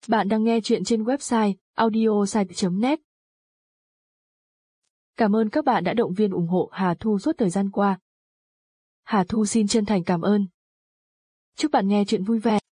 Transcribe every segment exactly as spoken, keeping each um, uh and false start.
Bạn đang nghe chuyện trên website audiosite chấm net. Cảm ơn các bạn đã động viên ủng hộ Hà Thu suốt thời gian qua. Hà Thu xin chân thành cảm ơn. Chúc bạn nghe chuyện vui vẻ.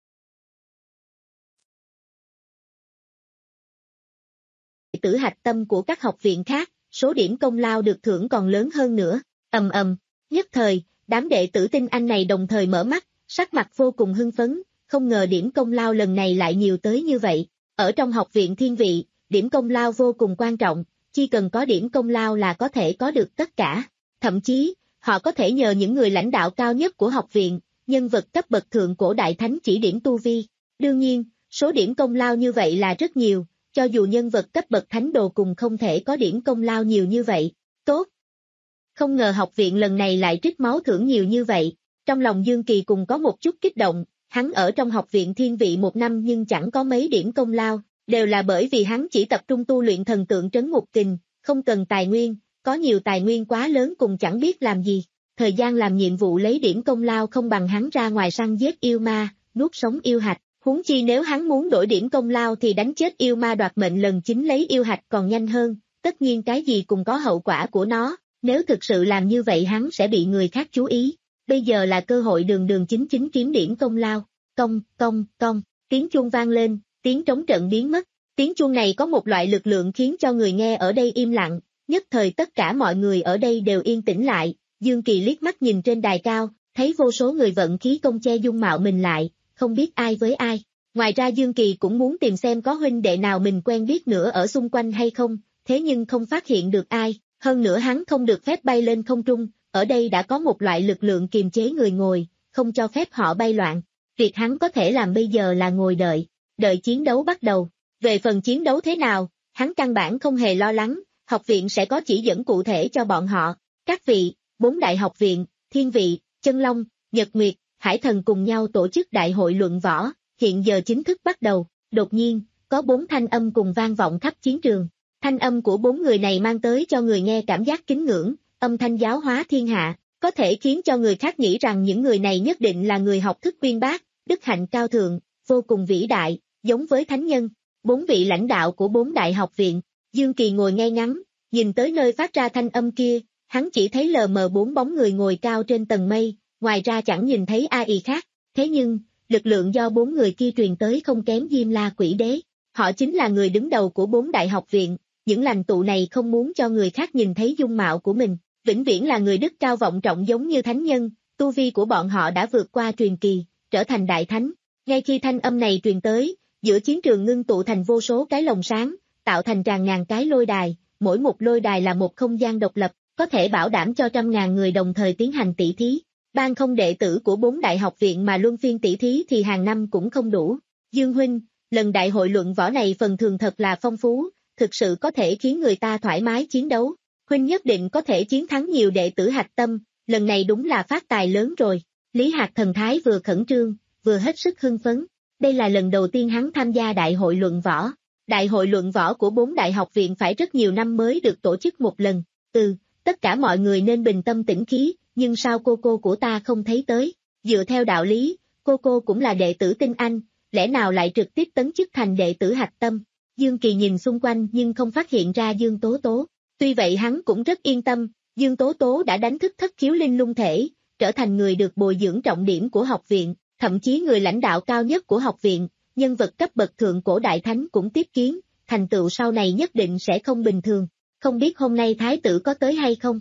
Tử hạch tâm của các học viện khác, số điểm công lao được thưởng còn lớn hơn nữa. Ầm ầm, nhất thời, đám đệ tử Tinh Anh này đồng thời mở mắt, sắc mặt vô cùng hưng phấn, không ngờ điểm công lao lần này lại nhiều tới như vậy. Ở trong học viện Thiên Vị, điểm công lao vô cùng quan trọng, chỉ cần có điểm công lao là có thể có được tất cả. Thậm chí, họ có thể nhờ những người lãnh đạo cao nhất của học viện, nhân vật cấp bậc thượng cổ đại thánh chỉ điểm tu vi. Đương nhiên, số điểm công lao như vậy là rất nhiều, cho dù nhân vật cấp bậc thánh đồ cùng không thể có điểm công lao nhiều như vậy. Tốt! Không ngờ học viện lần này lại trích máu thưởng nhiều như vậy. Trong lòng Dương Kỳ cùng có một chút kích động, hắn ở trong học viện Thiên Vị một năm nhưng chẳng có mấy điểm công lao, đều là bởi vì hắn chỉ tập trung tu luyện thần tượng trấn ngục kình, không cần tài nguyên, có nhiều tài nguyên quá lớn cùng chẳng biết làm gì. Thời gian làm nhiệm vụ lấy điểm công lao không bằng hắn ra ngoài săn giết yêu ma, nuốt sống yêu hạch. Huống chi nếu hắn muốn đổi điểm công lao thì đánh chết yêu ma đoạt mệnh lần chính lấy yêu hạch còn nhanh hơn, tất nhiên cái gì cũng có hậu quả của nó, nếu thực sự làm như vậy hắn sẽ bị người khác chú ý. Bây giờ là cơ hội đường đường chính chính kiếm điểm công lao. Công, công, công, tiếng chuông vang lên, tiếng trống trận biến mất. Tiếng chuông này có một loại lực lượng khiến cho người nghe ở đây im lặng, nhất thời tất cả mọi người ở đây đều yên tĩnh lại. Dương Kỳ liếc mắt nhìn trên đài cao, thấy vô số người vận khí công che dung mạo mình lại, không biết ai với ai. Ngoài ra Dương Kỳ cũng muốn tìm xem có huynh đệ nào mình quen biết nữa ở xung quanh hay không, thế nhưng không phát hiện được ai, hơn nữa hắn không được phép bay lên không trung, ở đây đã có một loại lực lượng kiềm chế người ngồi, không cho phép họ bay loạn. Việc hắn có thể làm bây giờ là ngồi đợi, đợi chiến đấu bắt đầu. Về phần chiến đấu thế nào, hắn căn bản không hề lo lắng, học viện sẽ có chỉ dẫn cụ thể cho bọn họ. Các vị, bốn đại học viện, Thiên Vị, Chân Long, Nhật Nguyệt, Hải Thần cùng nhau tổ chức đại hội luận võ, hiện giờ chính thức bắt đầu. Đột nhiên, có bốn thanh âm cùng vang vọng khắp chiến trường. Thanh âm của bốn người này mang tới cho người nghe cảm giác kính ngưỡng, âm thanh giáo hóa thiên hạ, có thể khiến cho người khác nghĩ rằng những người này nhất định là người học thức uyên bác, đức hạnh cao thượng, vô cùng vĩ đại, giống với thánh nhân. Bốn vị lãnh đạo của bốn đại học viện, Dương Kỳ ngồi ngay ngắn, nhìn tới nơi phát ra thanh âm kia, hắn chỉ thấy lờ mờ bốn bóng người ngồi cao trên tầng mây, ngoài ra chẳng nhìn thấy ai y khác. Thế nhưng, lực lượng do bốn người kia truyền tới không kém Diêm La Quỷ Đế. Họ chính là người đứng đầu của bốn đại học viện, những lãnh tụ này không muốn cho người khác nhìn thấy dung mạo của mình, vĩnh viễn là người đức cao vọng trọng giống như thánh nhân, tu vi của bọn họ đã vượt qua truyền kỳ, trở thành đại thánh. Ngay khi thanh âm này truyền tới, giữa chiến trường ngưng tụ thành vô số cái lồng sáng, tạo thành tràn ngàn cái lôi đài, mỗi một lôi đài là một không gian độc lập, có thể bảo đảm cho trăm ngàn người đồng thời tiến hành tỷ thí. Ban không đệ tử của bốn đại học viện mà luân phiên tỷ thí thì hàng năm cũng không đủ. Dương huynh, lần đại hội luận võ này phần thưởng thật là phong phú, thực sự có thể khiến người ta thoải mái chiến đấu. Huynh nhất định có thể chiến thắng nhiều đệ tử hạch tâm, lần này đúng là phát tài lớn rồi. Lý Hạc thần thái vừa khẩn trương, vừa hết sức hưng phấn. Đây là lần đầu tiên hắn tham gia đại hội luận võ. Đại hội luận võ của bốn đại học viện phải rất nhiều năm mới được tổ chức một lần. Ừ, tất cả mọi người nên bình tâm tĩnh khí, nhưng sao cô cô của ta không thấy tới? Dựa theo đạo lý, cô cô cũng là đệ tử Tinh Anh, lẽ nào lại trực tiếp tấn chức thành đệ tử hạch tâm? Dương Kỳ nhìn xung quanh nhưng không phát hiện ra Dương Tố Tố. Tuy vậy hắn cũng rất yên tâm, Dương Tố Tố đã đánh thức thất khiếu linh lung thể, trở thành người được bồi dưỡng trọng điểm của học viện, thậm chí người lãnh đạo cao nhất của học viện, nhân vật cấp bậc thượng cổ đại thánh cũng tiếp kiến, thành tựu sau này nhất định sẽ không bình thường. Không biết hôm nay thái tử có tới hay không?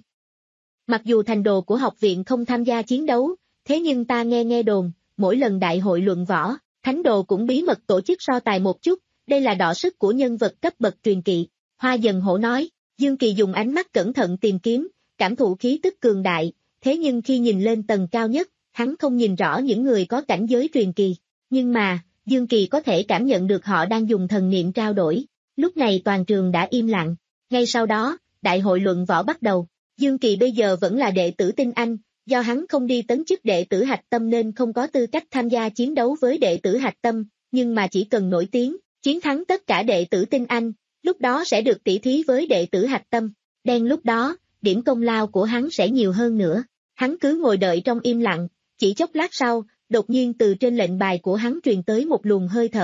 Mặc dù thành đồ của học viện không tham gia chiến đấu, thế nhưng ta nghe nghe đồn, mỗi lần đại hội luận võ, thánh đồ cũng bí mật tổ chức so tài một chút, đây là đọ sức của nhân vật cấp bậc truyền kỳ. Hoa Dần Hổ nói. Dương Kỳ dùng ánh mắt cẩn thận tìm kiếm, cảm thụ khí tức cường đại, thế nhưng khi nhìn lên tầng cao nhất, hắn không nhìn rõ những người có cảnh giới truyền kỳ. Nhưng mà, Dương Kỳ có thể cảm nhận được họ đang dùng thần niệm trao đổi. Lúc này toàn trường đã im lặng. Ngay sau đó, đại hội luận võ bắt đầu. Dương Kỳ bây giờ vẫn là đệ tử Tinh Anh, do hắn không đi tấn chức đệ tử hạch tâm nên không có tư cách tham gia chiến đấu với đệ tử hạch tâm, nhưng mà chỉ cần nổi tiếng, chiến thắng tất cả đệ tử Tinh Anh, lúc đó sẽ được tỷ thí với đệ tử hạch tâm. Đen lúc đó, điểm công lao của hắn sẽ nhiều hơn nữa. Hắn cứ ngồi đợi trong im lặng, chỉ chốc lát sau, đột nhiên từ trên lệnh bài của hắn truyền tới một luồng hơi thở,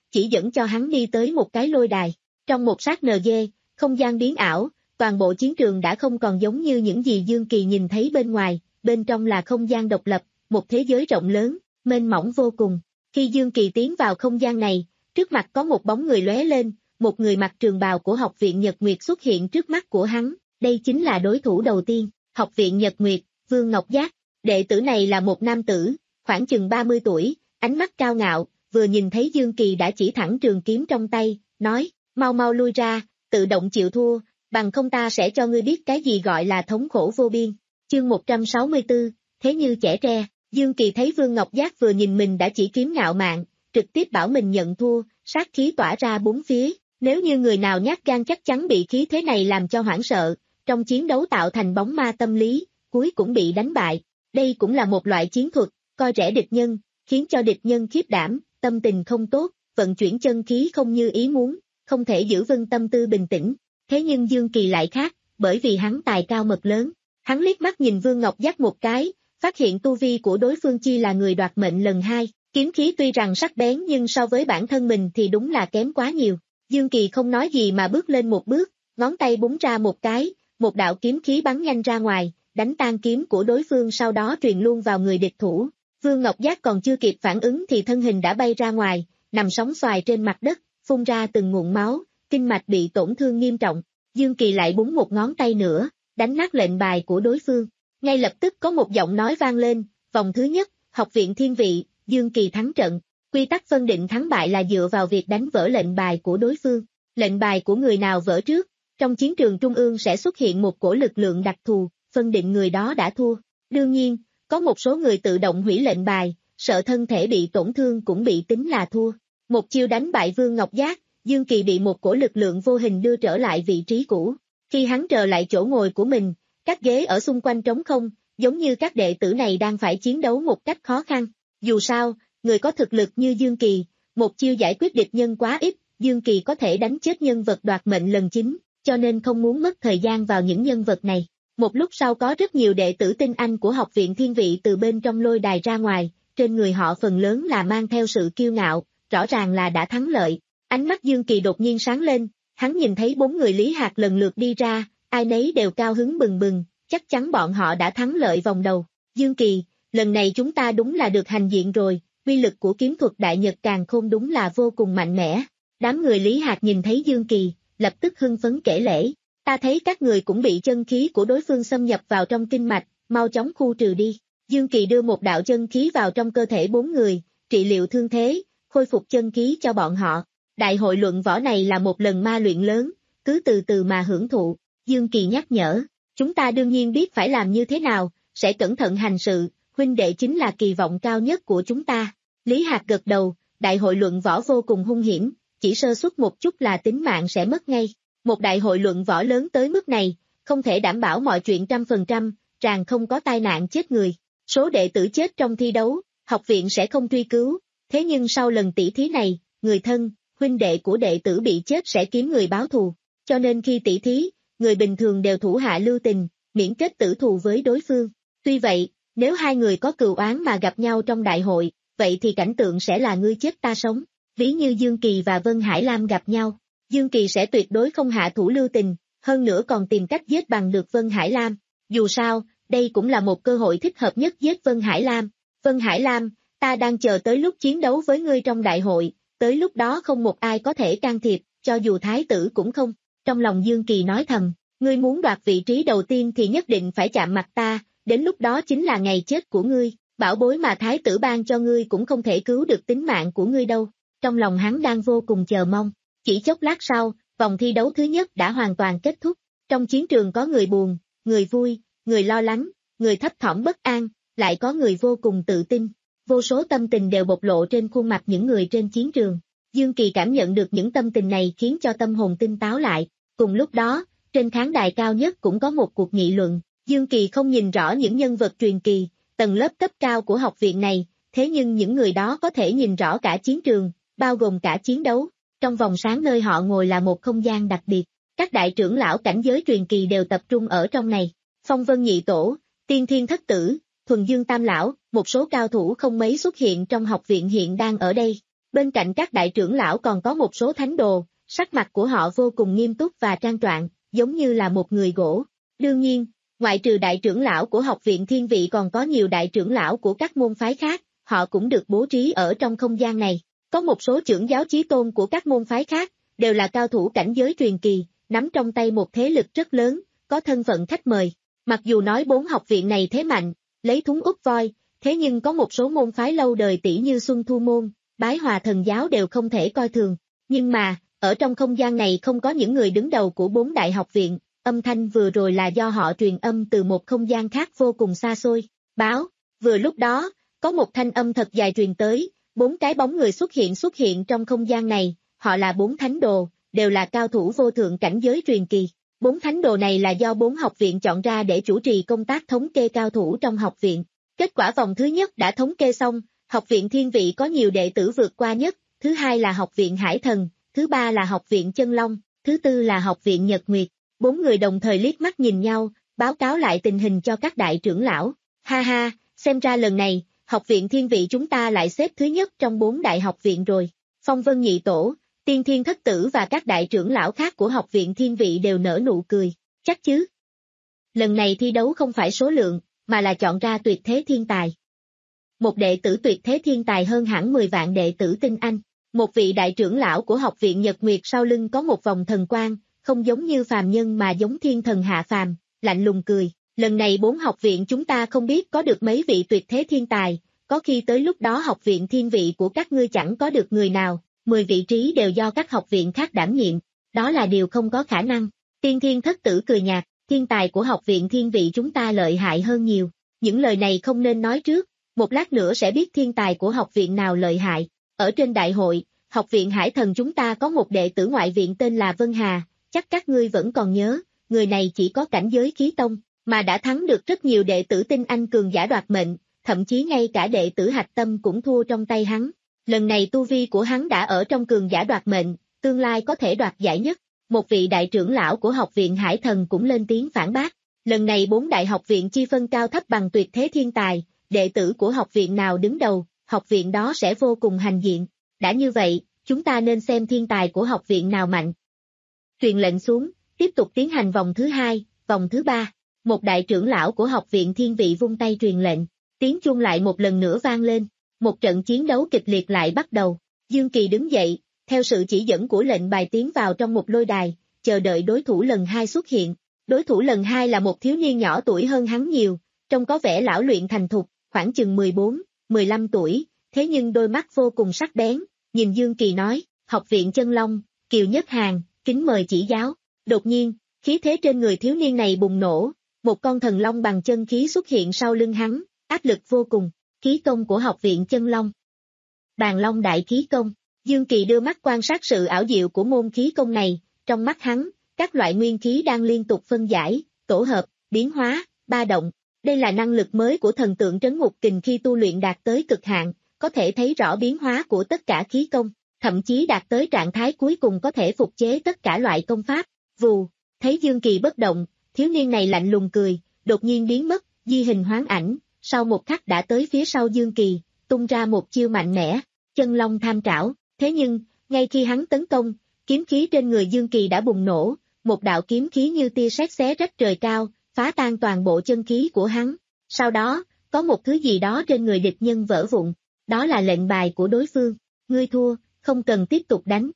chỉ dẫn cho hắn đi tới một cái lôi đài. Trong một sát nờ dê, không gian biến ảo, toàn bộ chiến trường đã không còn giống như những gì Dương Kỳ nhìn thấy bên ngoài, bên trong là không gian độc lập, một thế giới rộng lớn, mênh mỏng vô cùng. Khi Dương Kỳ tiến vào không gian này, trước mặt có một bóng người lóe lên, một người mặc trường bào của Học viện Nhật Nguyệt xuất hiện trước mắt của hắn, đây chính là đối thủ đầu tiên, Học viện Nhật Nguyệt, Vương Ngọc Giác. Đệ tử này là một nam tử, khoảng chừng ba mươi tuổi, ánh mắt cao ngạo, vừa nhìn thấy Dương Kỳ đã chỉ thẳng trường kiếm trong tay, nói, mau mau lui ra, tự động chịu thua, bằng không ta sẽ cho ngươi biết cái gì gọi là thống khổ vô biên. Chương một trăm sáu mươi tư, thế như trẻ tre, Dương Kỳ thấy Vương Ngọc Giác vừa nhìn mình đã chỉ kiếm ngạo mạn, trực tiếp bảo mình nhận thua, sát khí tỏa ra bốn phía, nếu như người nào nhát gan chắc chắn bị khí thế này làm cho hoảng sợ, trong chiến đấu tạo thành bóng ma tâm lý, cuối cũng bị đánh bại. Đây cũng là một loại chiến thuật, coi rẻ địch nhân, khiến cho địch nhân khiếp đảm, tâm tình không tốt, vận chuyển chân khí không như ý muốn, không thể giữ vững tâm tư bình tĩnh. Thế nhưng Dương Kỳ lại khác, bởi vì hắn tài cao mật lớn. Hắn liếc mắt nhìn Vương Ngọc Giác một cái, phát hiện tu vi của đối phương chi là người đoạt mệnh lần hai, kiếm khí tuy rằng sắc bén nhưng so với bản thân mình thì đúng là kém quá nhiều. Dương Kỳ không nói gì mà bước lên một bước, ngón tay búng ra một cái, một đạo kiếm khí bắn nhanh ra ngoài, đánh tan kiếm của đối phương sau đó truyền luôn vào người địch thủ. Vương Ngọc Giác còn chưa kịp phản ứng thì thân hình đã bay ra ngoài, nằm sóng xoài trên mặt đất, phun ra từng nguồn máu, kinh mạch bị tổn thương nghiêm trọng. Dương Kỳ lại búng một ngón tay nữa, đánh nát lệnh bài của đối phương. Ngay lập tức có một giọng nói vang lên, vòng thứ nhất, Học viện Thiên Vị, Dương Kỳ thắng trận. Quy tắc phân định thắng bại là dựa vào việc đánh vỡ lệnh bài của đối phương. Lệnh bài của người nào vỡ trước, trong chiến trường trung ương sẽ xuất hiện một cổ lực lượng đặc thù, phân định người đó đã thua. Đương nhiên, có một số người tự động hủy lệnh bài, sợ thân thể bị tổn thương cũng bị tính là thua. Một chiêu đánh bại Vương Ngọc Giác, Dương Kỳ bị một cổ lực lượng vô hình đưa trở lại vị trí cũ. Khi hắn trở lại chỗ ngồi của mình, các ghế ở xung quanh trống không, giống như các đệ tử này đang phải chiến đấu một cách khó khăn. Dù sao, người có thực lực như Dương Kỳ, một chiêu giải quyết địch nhân quá ít, Dương Kỳ có thể đánh chết nhân vật đoạt mệnh lần chín, cho nên không muốn mất thời gian vào những nhân vật này. Một lúc sau có rất nhiều đệ tử tinh anh của Học viện Thiên Vị từ bên trong lôi đài ra ngoài, trên người họ phần lớn là mang theo sự kiêu ngạo, rõ ràng là đã thắng lợi. Ánh mắt Dương Kỳ đột nhiên sáng lên, hắn nhìn thấy bốn người Lý Hạc lần lượt đi ra, ai nấy đều cao hứng bừng bừng, chắc chắn bọn họ đã thắng lợi vòng đầu. Dương Kỳ, lần này chúng ta đúng là được hành diện rồi, uy lực của kiếm thuật Đại Nhật Càn Khôn đúng là vô cùng mạnh mẽ. Đám người Lý Hạc nhìn thấy Dương Kỳ, lập tức hưng phấn kể lễ. Ta thấy các người cũng bị chân khí của đối phương xâm nhập vào trong kinh mạch, mau chóng khu trừ đi. Dương Kỳ đưa một đạo chân khí vào trong cơ thể bốn người, trị liệu thương thế, khôi phục chân khí cho bọn họ. Đại hội luận võ này là một lần ma luyện lớn, cứ từ từ mà hưởng thụ. Dương Kỳ nhắc nhở, chúng ta đương nhiên biết phải làm như thế nào, sẽ cẩn thận hành sự, huynh đệ chính là kỳ vọng cao nhất của chúng ta. Lý Hạc gật đầu, đại hội luận võ vô cùng hung hiểm, chỉ sơ suất một chút là tính mạng sẽ mất ngay. Một đại hội luận võ lớn tới mức này, không thể đảm bảo mọi chuyện trăm phần trăm, rằng không có tai nạn chết người. Số đệ tử chết trong thi đấu, học viện sẽ không truy cứu, thế nhưng sau lần tỷ thí này, người thân, huynh đệ của đệ tử bị chết sẽ kiếm người báo thù. Cho nên khi tỷ thí, người bình thường đều thủ hạ lưu tình, miễn kết tử thù với đối phương. Tuy vậy, nếu hai người có cừu oán mà gặp nhau trong đại hội, vậy thì cảnh tượng sẽ là ngươi chết ta sống. Ví như Dương Kỳ và Vân Hải Lam gặp nhau, Dương Kỳ sẽ tuyệt đối không hạ thủ lưu tình, hơn nữa còn tìm cách giết bằng được Vân Hải Lam. Dù sao, đây cũng là một cơ hội thích hợp nhất giết Vân Hải Lam. Vân Hải Lam, ta đang chờ tới lúc chiến đấu với ngươi trong đại hội, tới lúc đó không một ai có thể can thiệp, cho dù thái tử cũng không. Trong lòng Dương Kỳ nói thầm, ngươi muốn đoạt vị trí đầu tiên thì nhất định phải chạm mặt ta, đến lúc đó chính là ngày chết của ngươi, bảo bối mà thái tử ban cho ngươi cũng không thể cứu được tính mạng của ngươi đâu. Trong lòng hắn đang vô cùng chờ mong. Chỉ chốc lát sau, vòng thi đấu thứ nhất đã hoàn toàn kết thúc. Trong chiến trường có người buồn, người vui, người lo lắng, người thấp thỏm bất an, lại có người vô cùng tự tin. Vô số tâm tình đều bộc lộ trên khuôn mặt những người trên chiến trường. Dương Kỳ cảm nhận được những tâm tình này khiến cho tâm hồn tinh táo lại. Cùng lúc đó, trên khán đài cao nhất cũng có một cuộc nghị luận. Dương Kỳ không nhìn rõ những nhân vật truyền kỳ, tầng lớp cấp cao của học viện này, thế nhưng những người đó có thể nhìn rõ cả chiến trường, bao gồm cả chiến đấu. Trong vòng sáng nơi họ ngồi là một không gian đặc biệt, các đại trưởng lão cảnh giới truyền kỳ đều tập trung ở trong này. Phong Vân Nhị Tổ, Tiên Thiên Thất Tử, Thuần Dương Tam Lão, một số cao thủ không mấy xuất hiện trong học viện hiện đang ở đây. Bên cạnh các đại trưởng lão còn có một số thánh đồ, sắc mặt của họ vô cùng nghiêm túc và trang trọng, giống như là một người gỗ. Đương nhiên, ngoại trừ đại trưởng lão của học viện Thiên Vị còn có nhiều đại trưởng lão của các môn phái khác, họ cũng được bố trí ở trong không gian này. Có một số trưởng giáo chí tôn của các môn phái khác, đều là cao thủ cảnh giới truyền kỳ, nắm trong tay một thế lực rất lớn, có thân phận khách mời. Mặc dù nói bốn học viện này thế mạnh, lấy thúng úp voi, thế nhưng có một số môn phái lâu đời tỷ như Xuân Thu Môn, Bái Hòa Thần Giáo đều không thể coi thường. Nhưng mà, ở trong không gian này không có những người đứng đầu của bốn đại học viện, âm thanh vừa rồi là do họ truyền âm từ một không gian khác vô cùng xa xôi. Báo, vừa lúc đó, có một thanh âm thật dài truyền tới, bốn cái bóng người xuất hiện xuất hiện trong không gian này, họ là bốn thánh đồ, đều là cao thủ vô thượng cảnh giới truyền kỳ. Bốn thánh đồ này là do bốn học viện chọn ra để chủ trì công tác thống kê cao thủ trong học viện. Kết quả vòng thứ nhất đã thống kê xong, học viện Thiên Vị có nhiều đệ tử vượt qua nhất, thứ hai là học viện Hải Thần, thứ ba là học viện Chân Long, thứ tư là học viện Nhật Nguyệt. Bốn người đồng thời liếc mắt nhìn nhau, báo cáo lại tình hình cho các đại trưởng lão. Ha ha, xem ra lần này, học viện Thiên Vị chúng ta lại xếp thứ nhất trong bốn đại học viện rồi. Phong Vân Nhị Tổ, Tiên Thiên Thất Tử và các đại trưởng lão khác của học viện Thiên Vị đều nở nụ cười. Chắc chứ? Lần này thi đấu không phải số lượng, mà là chọn ra tuyệt thế thiên tài. Một đệ tử tuyệt thế thiên tài hơn hẳn mười vạn đệ tử tinh anh. Một vị đại trưởng lão của học viện Nhật Nguyệt sau lưng có một vòng thần quang, không giống như phàm nhân mà giống thiên thần hạ phàm, lạnh lùng cười. Lần này bốn học viện chúng ta không biết có được mấy vị tuyệt thế thiên tài, có khi tới lúc đó học viện Thiên Vị của các ngươi chẳng có được người nào, mười vị trí đều do các học viện khác đảm nhiệm, đó là điều không có khả năng. Tiên Thiên Thất Tử cười nhạt, thiên tài của học viện Thiên Vị chúng ta lợi hại hơn nhiều, những lời này không nên nói trước, một lát nữa sẽ biết thiên tài của học viện nào lợi hại. Ở trên đại hội, học viện Hải Thần chúng ta có một đệ tử ngoại viện tên là Vân Hà, chắc các ngươi vẫn còn nhớ, người này chỉ có cảnh giới khí tông, mà đã thắng được rất nhiều đệ tử tinh anh cường giả đoạt mệnh, thậm chí ngay cả đệ tử hạch tâm cũng thua trong tay hắn. Lần này tu vi của hắn đã ở trong cường giả đoạt mệnh, tương lai có thể đoạt giải nhất. Một vị đại trưởng lão của học viện Hải Thần cũng lên tiếng phản bác. Lần này bốn đại học viện chi phân cao thấp bằng tuyệt thế thiên tài, đệ tử của học viện nào đứng đầu, học viện đó sẽ vô cùng hành diện. Đã như vậy, chúng ta nên xem thiên tài của học viện nào mạnh. Truyền lệnh xuống, tiếp tục tiến hành vòng thứ hai, vòng thứ ba. Một đại trưởng lão của học viện Thiên Vị vung tay truyền lệnh, tiếng chuông lại một lần nữa vang lên. Một trận chiến đấu kịch liệt lại bắt đầu. Dương Kỳ đứng dậy, theo sự chỉ dẫn của lệnh bài tiến vào trong một lôi đài, chờ đợi đối thủ lần hai xuất hiện. Đối thủ lần hai là một thiếu niên nhỏ tuổi hơn hắn nhiều, trông có vẻ lão luyện thành thục, khoảng chừng mười bốn, mười lăm tuổi, thế nhưng đôi mắt vô cùng sắc bén, nhìn Dương Kỳ nói, học viện Chân Long, Kiều Nhất Hàn, kính mời chỉ giáo. Đột nhiên, khí thế trên người thiếu niên này bùng nổ, một con thần long bằng chân khí xuất hiện sau lưng hắn, áp lực vô cùng, khí công của học viện Chân Long. Bàn Long đại khí công, Dương Kỳ đưa mắt quan sát sự ảo diệu của môn khí công này, trong mắt hắn, các loại nguyên khí đang liên tục phân giải, tổ hợp, biến hóa, ba động. Đây là năng lực mới của thần tượng trấn ngục kình khi tu luyện đạt tới cực hạn, có thể thấy rõ biến hóa của tất cả khí công, thậm chí đạt tới trạng thái cuối cùng có thể phục chế tất cả loại công pháp. Vù, thấy Dương Kỳ bất động, thiếu niên này lạnh lùng cười, đột nhiên biến mất, di hình hoán ảnh, sau một khắc đã tới phía sau Dương Kỳ, tung ra một chiêu mạnh mẽ, Chân Long tham trảo. Thế nhưng, ngay khi hắn tấn công, kiếm khí trên người Dương Kỳ đã bùng nổ, một đạo kiếm khí như tia sét xé rách trời cao, phá tan toàn bộ chân khí của hắn. Sau đó, có một thứ gì đó trên người địch nhân vỡ vụn, đó là lệnh bài của đối phương. Ngươi thua, không cần tiếp tục đánh.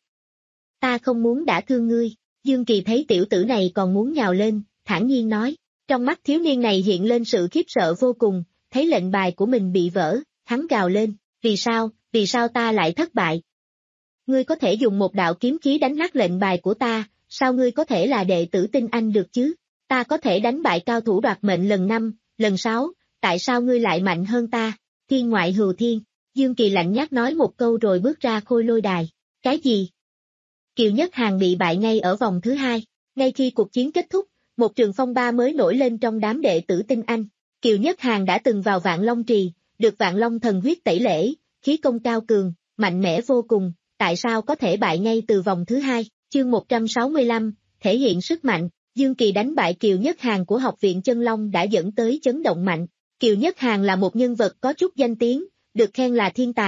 Ta không muốn đả thương ngươi. Dương Kỳ thấy tiểu tử này còn muốn nhào lên, thản nhiên nói. Trong mắt thiếu niên này hiện lên sự khiếp sợ vô cùng, thấy lệnh bài của mình bị vỡ, hắn gào lên, vì sao, vì sao ta lại thất bại? Ngươi có thể dùng một đạo kiếm khí đánh nát lệnh bài của ta, sao ngươi có thể là đệ tử tinh anh được chứ? Ta có thể đánh bại cao thủ đoạt mệnh lần năm, lần sáu, tại sao ngươi lại mạnh hơn ta? Thiên ngoại hữu thiên, Dương Kỳ lạnh nhạt nói một câu rồi bước ra khôi lôi đài. Cái gì? Kiều Nhất Hàn bị bại ngay ở vòng thứ hai, ngay khi cuộc chiến kết thúc, một trường phong ba mới nổi lên trong đám đệ tử tinh anh. Kiều Nhất Hàn đã từng vào Vạn Long Trì, được Vạn Long thần huyết tẩy lễ, khí công cao cường, mạnh mẽ vô cùng, tại sao có thể bại ngay từ vòng thứ hai? Chương một trăm sáu mươi lăm, thể hiện sức mạnh. Dương Kỳ đánh bại Kiều Nhất Hàn của học viện Chân Long đã dẫn tới chấn động mạnh. Kiều Nhất Hàn là một nhân vật có chút danh tiếng, được khen là thiên tài,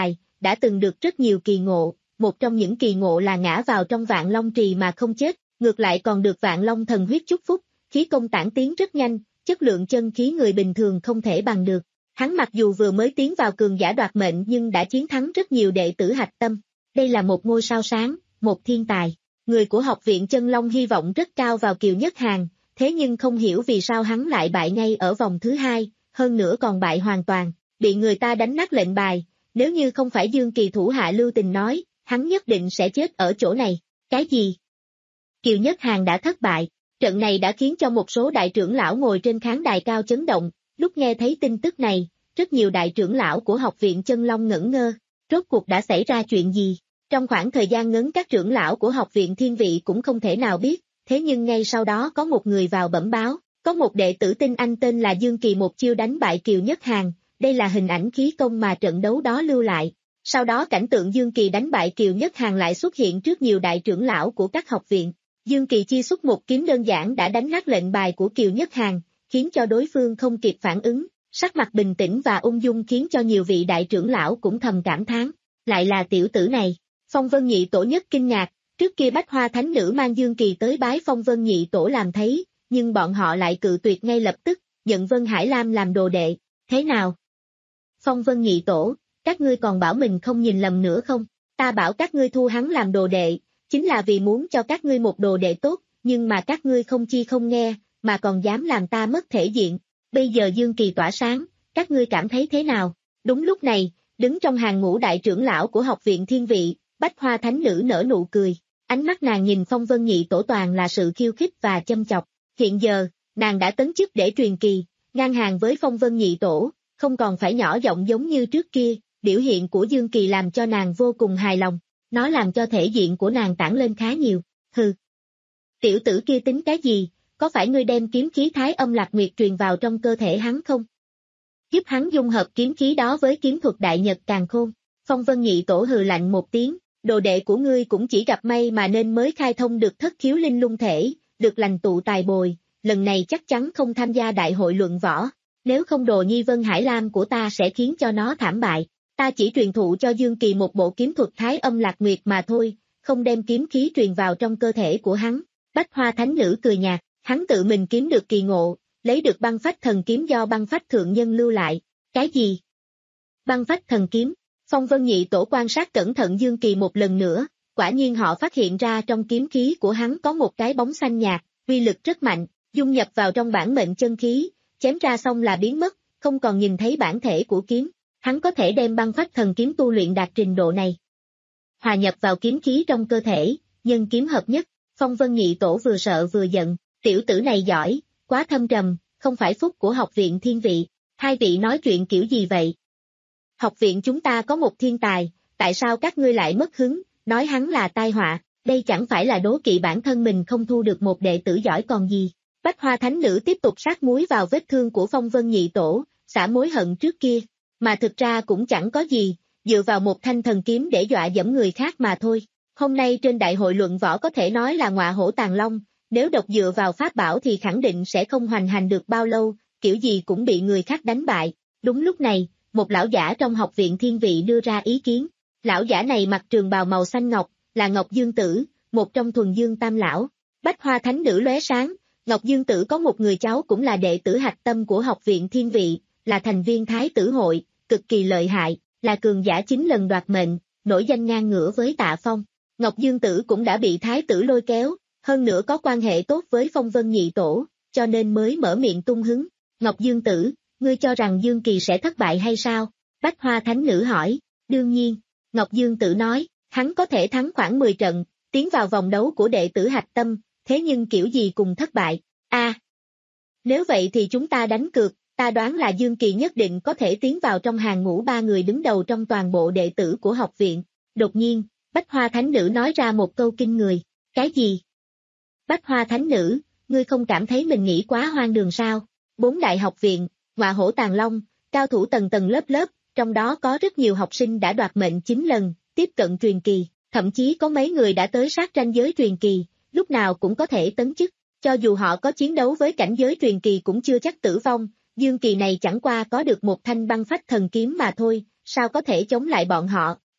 đã từng được rất nhiều kỳ ngộ, một trong những kỳ ngộ là ngã vào trong Vạn Long Trì mà không chết, ngược lại còn được Vạn Long thần huyết chúc phúc, khí công tản tiến rất nhanh, chất lượng chân khí người bình thường không thể bằng được. Hắn mặc dù vừa mới tiến vào cường giả đoạt mệnh nhưng đã chiến thắng rất nhiều đệ tử hạch tâm. Đây là một ngôi sao sáng, một thiên tài. Người của học viện Chân Long hy vọng rất cao vào Kiều Nhất Hàn, thế nhưng không hiểu vì sao hắn lại bại ngay ở vòng thứ hai, hơn nữa còn bại hoàn toàn, bị người ta đánh nát lệnh bài. Nếu như không phải Dương Kỳ thủ hạ lưu tình nói, hắn nhất định sẽ chết ở chỗ này. Cái gì? Kiều Nhất Hàn đã thất bại. Trận này đã khiến cho một số đại trưởng lão ngồi trên khán đài cao chấn động, lúc nghe thấy tin tức này, rất nhiều đại trưởng lão của học viện Chân Long ngẩn ngơ, rốt cuộc đã xảy ra chuyện gì? Trong khoảng thời gian ngắn các trưởng lão của học viện Thiên Vị cũng không thể nào biết, thế nhưng ngay sau đó có một người vào bẩm báo, có một đệ tử tinh anh tên là Dương Kỳ một chiêu đánh bại Kiều Nhất Hàn, đây là hình ảnh khí công mà trận đấu đó lưu lại. Sau đó cảnh tượng Dương Kỳ đánh bại Kiều Nhất Hàn lại xuất hiện trước nhiều đại trưởng lão của các học viện. Dương Kỳ chi xuất một kiếm đơn giản đã đánh nát lệnh bài của Kiều Nhất Hàn, khiến cho đối phương không kịp phản ứng, sắc mặt bình tĩnh và ung dung khiến cho nhiều vị đại trưởng lão cũng thầm cảm thán, lại là tiểu tử này. Phong Vân Nhị Tổ nhất kinh ngạc, trước kia Bách Hoa Thánh Nữ mang Dương Kỳ tới bái Phong Vân Nhị Tổ làm thấy, nhưng bọn họ lại cự tuyệt ngay lập tức, nhận Vân Hải Lam làm đồ đệ, thế nào? Phong Vân Nhị Tổ, các ngươi còn bảo mình không nhìn lầm nữa không? Ta bảo các ngươi thu hắn làm đồ đệ, chính là vì muốn cho các ngươi một đồ đệ tốt, nhưng mà các ngươi không chi không nghe, mà còn dám làm ta mất thể diện. Bây giờ Dương Kỳ tỏa sáng, các ngươi cảm thấy thế nào? Đúng lúc này, đứng trong hàng ngũ đại trưởng lão của học viện Thiên Vị, Bách Hoa Thánh Nữ nở nụ cười, ánh mắt nàng nhìn Phong Vân Nhị Tổ toàn là sự khiêu khích và châm chọc. Hiện giờ, nàng đã tấn chức để truyền kỳ, ngang hàng với Phong Vân Nhị Tổ, không còn phải nhỏ giọng giống như trước kia, biểu hiện của Dương Kỳ làm cho nàng vô cùng hài lòng, nó làm cho thể diện của nàng tản lên khá nhiều. Hừ, tiểu tử kia tính cái gì, có phải ngươi đem kiếm khí Thái Âm Lạc Nguyệt truyền vào trong cơ thể hắn không? Giúp hắn dung hợp kiếm khí đó với kiếm thuật Đại Nhật Càn Khôn. Phong Vân Nhị Tổ hừ lạnh một tiếng, đồ đệ của ngươi cũng chỉ gặp may mà nên mới khai thông được thất khiếu linh lung thể, được lành tụ tài bồi, lần này chắc chắn không tham gia đại hội luận võ, nếu không đồ nhi Vân Hải Lam của ta sẽ khiến cho nó thảm bại. Ta chỉ truyền thụ cho Dương Kỳ một bộ kiếm thuật Thái Âm Lạc Nguyệt mà thôi, không đem kiếm khí truyền vào trong cơ thể của hắn. Bách Hoa Thánh Nữ cười nhạt, hắn tự mình kiếm được kỳ ngộ, lấy được băng phách thần kiếm do băng phách thượng nhân lưu lại. Cái gì? Băng phách thần kiếm? Phong Vân Nhị Tổ quan sát cẩn thận Dương Kỳ một lần nữa, quả nhiên họ phát hiện ra trong kiếm khí của hắn có một cái bóng xanh nhạt, uy lực rất mạnh, dung nhập vào trong bản mệnh chân khí, chém ra xong là biến mất, không còn nhìn thấy bản thể của kiếm. Hắn có thể đem băng phách thần kiếm tu luyện đạt trình độ này. Hòa nhập vào kiếm khí trong cơ thể, nhân kiếm hợp nhất, Phong Vân Nhị Tổ vừa sợ vừa giận, tiểu tử này giỏi, quá thâm trầm, không phải phúc của học viện Thiên Vị. Hai vị nói chuyện kiểu gì vậy? Học viện chúng ta có một thiên tài, tại sao các ngươi lại mất hứng, nói hắn là tai họa, đây chẳng phải là đố kỵ bản thân mình không thu được một đệ tử giỏi còn gì. Bách Hoa Thánh Nữ tiếp tục sát muối vào vết thương của Phong Vân Nhị Tổ, xả mối hận trước kia. Mà thực ra cũng chẳng có gì, dựa vào một thanh thần kiếm để dọa dẫm người khác mà thôi. Hôm nay trên đại hội luận võ có thể nói là ngọa hổ tàng long, nếu độc dựa vào pháp bảo thì khẳng định sẽ không hoành hành được bao lâu, kiểu gì cũng bị người khác đánh bại. Đúng lúc này, một lão giả trong học viện Thiên Vị đưa ra ý kiến. Lão giả này mặc trường bào màu xanh ngọc, là Ngọc Dương Tử, một trong thuần dương tam lão. Bách Hoa Thánh Nữ lóe sáng, Ngọc Dương Tử có một người cháu cũng là đệ tử hạch tâm của học viện Thiên Vị, là thành viên Thái Tử Hội, cực kỳ lợi hại, là cường giả chín lần đoạt mệnh, nổi danh ngang ngửa với Tạ Phong. Ngọc Dương Tử cũng đã bị Thái Tử lôi kéo, hơn nữa có quan hệ tốt với Phong Vân Nhị Tổ, cho nên mới mở miệng tung hứng. Ngọc Dương Tử, ngươi cho rằng Dương Kỳ sẽ thất bại hay sao? Bách Hoa Thánh Nữ hỏi. Đương nhiên, Ngọc Dương Tử nói, hắn có thể thắng khoảng mười trận, tiến vào vòng đấu của đệ tử hạch tâm, thế nhưng kiểu gì cùng thất bại. A, à, nếu vậy thì chúng ta đánh cược, ta đoán là Dương Kỳ nhất định có thể tiến vào trong hàng ngũ ba người đứng đầu trong toàn bộ đệ tử của học viện. Đột nhiên, Bách Hoa Thánh Nữ nói ra một câu kinh người. Cái gì? Bách Hoa Thánh Nữ, ngươi không cảm thấy mình nghĩ quá hoang đường sao? Bốn đại học viện, ngọa hổ tàng long, cao thủ tầng tầng lớp lớp, trong đó có rất nhiều học sinh đã đoạt mệnh chín lần, tiếp cận truyền kỳ, thậm chí có mấy người đã tới sát ranh giới truyền kỳ, lúc nào cũng có thể tấn chức. Cho dù họ có chiến đấu với cảnh giới truyền kỳ cũng chưa chắc tử vong, Dương Kỳ này chẳng qua có được một thanh băng phách thần kiếm mà thôi, sao có thể chống lại bọn họ,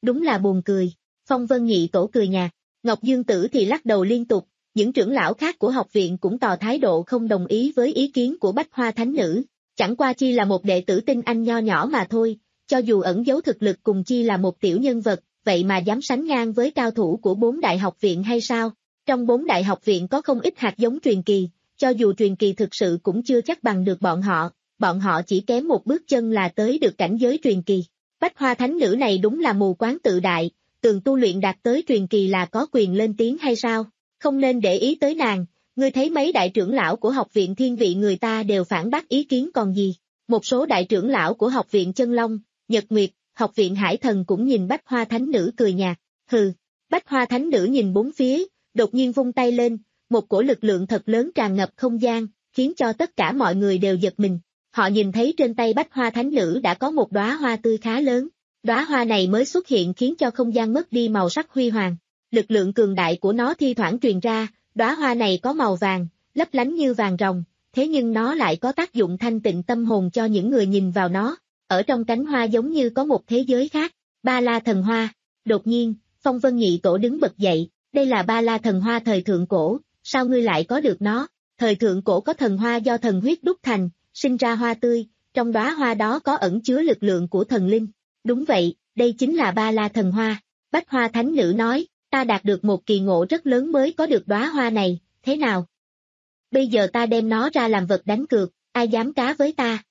đúng là buồn cười. Phong Vân Nhị Tổ cười nhạt, Ngọc Dương Tử thì lắc đầu liên tục, những trưởng lão khác của học viện cũng tỏ thái độ không đồng ý với ý kiến của Bách Hoa Thánh Nữ, chẳng qua chi là một đệ tử tinh anh nho nhỏ mà thôi, cho dù ẩn giấu thực lực cùng chi là một tiểu nhân vật, vậy mà dám sánh ngang với cao thủ của bốn đại học viện hay sao? Trong bốn đại học viện có không ít hạt giống truyền kỳ, cho dù truyền kỳ thực sự cũng chưa chắc bằng được bọn họ, bọn họ chỉ kém một bước chân là tới được cảnh giới truyền kỳ. Bách Hoa Thánh Nữ này đúng là mù quáng tự đại, tưởng tu luyện đạt tới truyền kỳ là có quyền lên tiếng hay sao? Không nên để ý tới nàng, ngươi thấy mấy đại trưởng lão của học viện Thiên Vị người ta đều phản bác ý kiến còn gì. Một số đại trưởng lão của học viện Chân Long, Nhật Nguyệt, học viện Hải Thần cũng nhìn Bách Hoa Thánh Nữ cười nhạt, hừ. Bách Hoa Thánh Nữ nhìn bốn phía, đột nhiên vung tay lên, một cổ lực lượng thật lớn tràn ngập không gian, khiến cho tất cả mọi người đều giật mình. Họ nhìn thấy trên tay Bách Hoa Thánh Nữ đã có một đóa hoa tươi khá lớn. Đóa hoa này mới xuất hiện khiến cho không gian mất đi màu sắc huy hoàng. Lực lượng cường đại của nó thi thoảng truyền ra, đóa hoa này có màu vàng, lấp lánh như vàng ròng, thế nhưng nó lại có tác dụng thanh tịnh tâm hồn cho những người nhìn vào nó. Ở trong cánh hoa giống như có một thế giới khác, Ba La Thần Hoa. Đột nhiên, Phong Vân Nhị Tổ đứng bật dậy, đây là Ba La Thần Hoa thời thượng cổ, sao ngươi lại có được nó? Thời thượng cổ có thần hoa do thần huyết đúc thành, sinh ra hoa tươi, trong đóa hoa đó có ẩn chứa lực lượng của thần linh. Đúng vậy, đây chính là Ba La Thần Hoa. Bách Hoa Thánh Nữ nói, ta đạt được một kỳ ngộ rất lớn mới có được đóa hoa này, thế nào? Bây giờ ta đem nó ra làm vật đánh cược, ai dám cá với ta?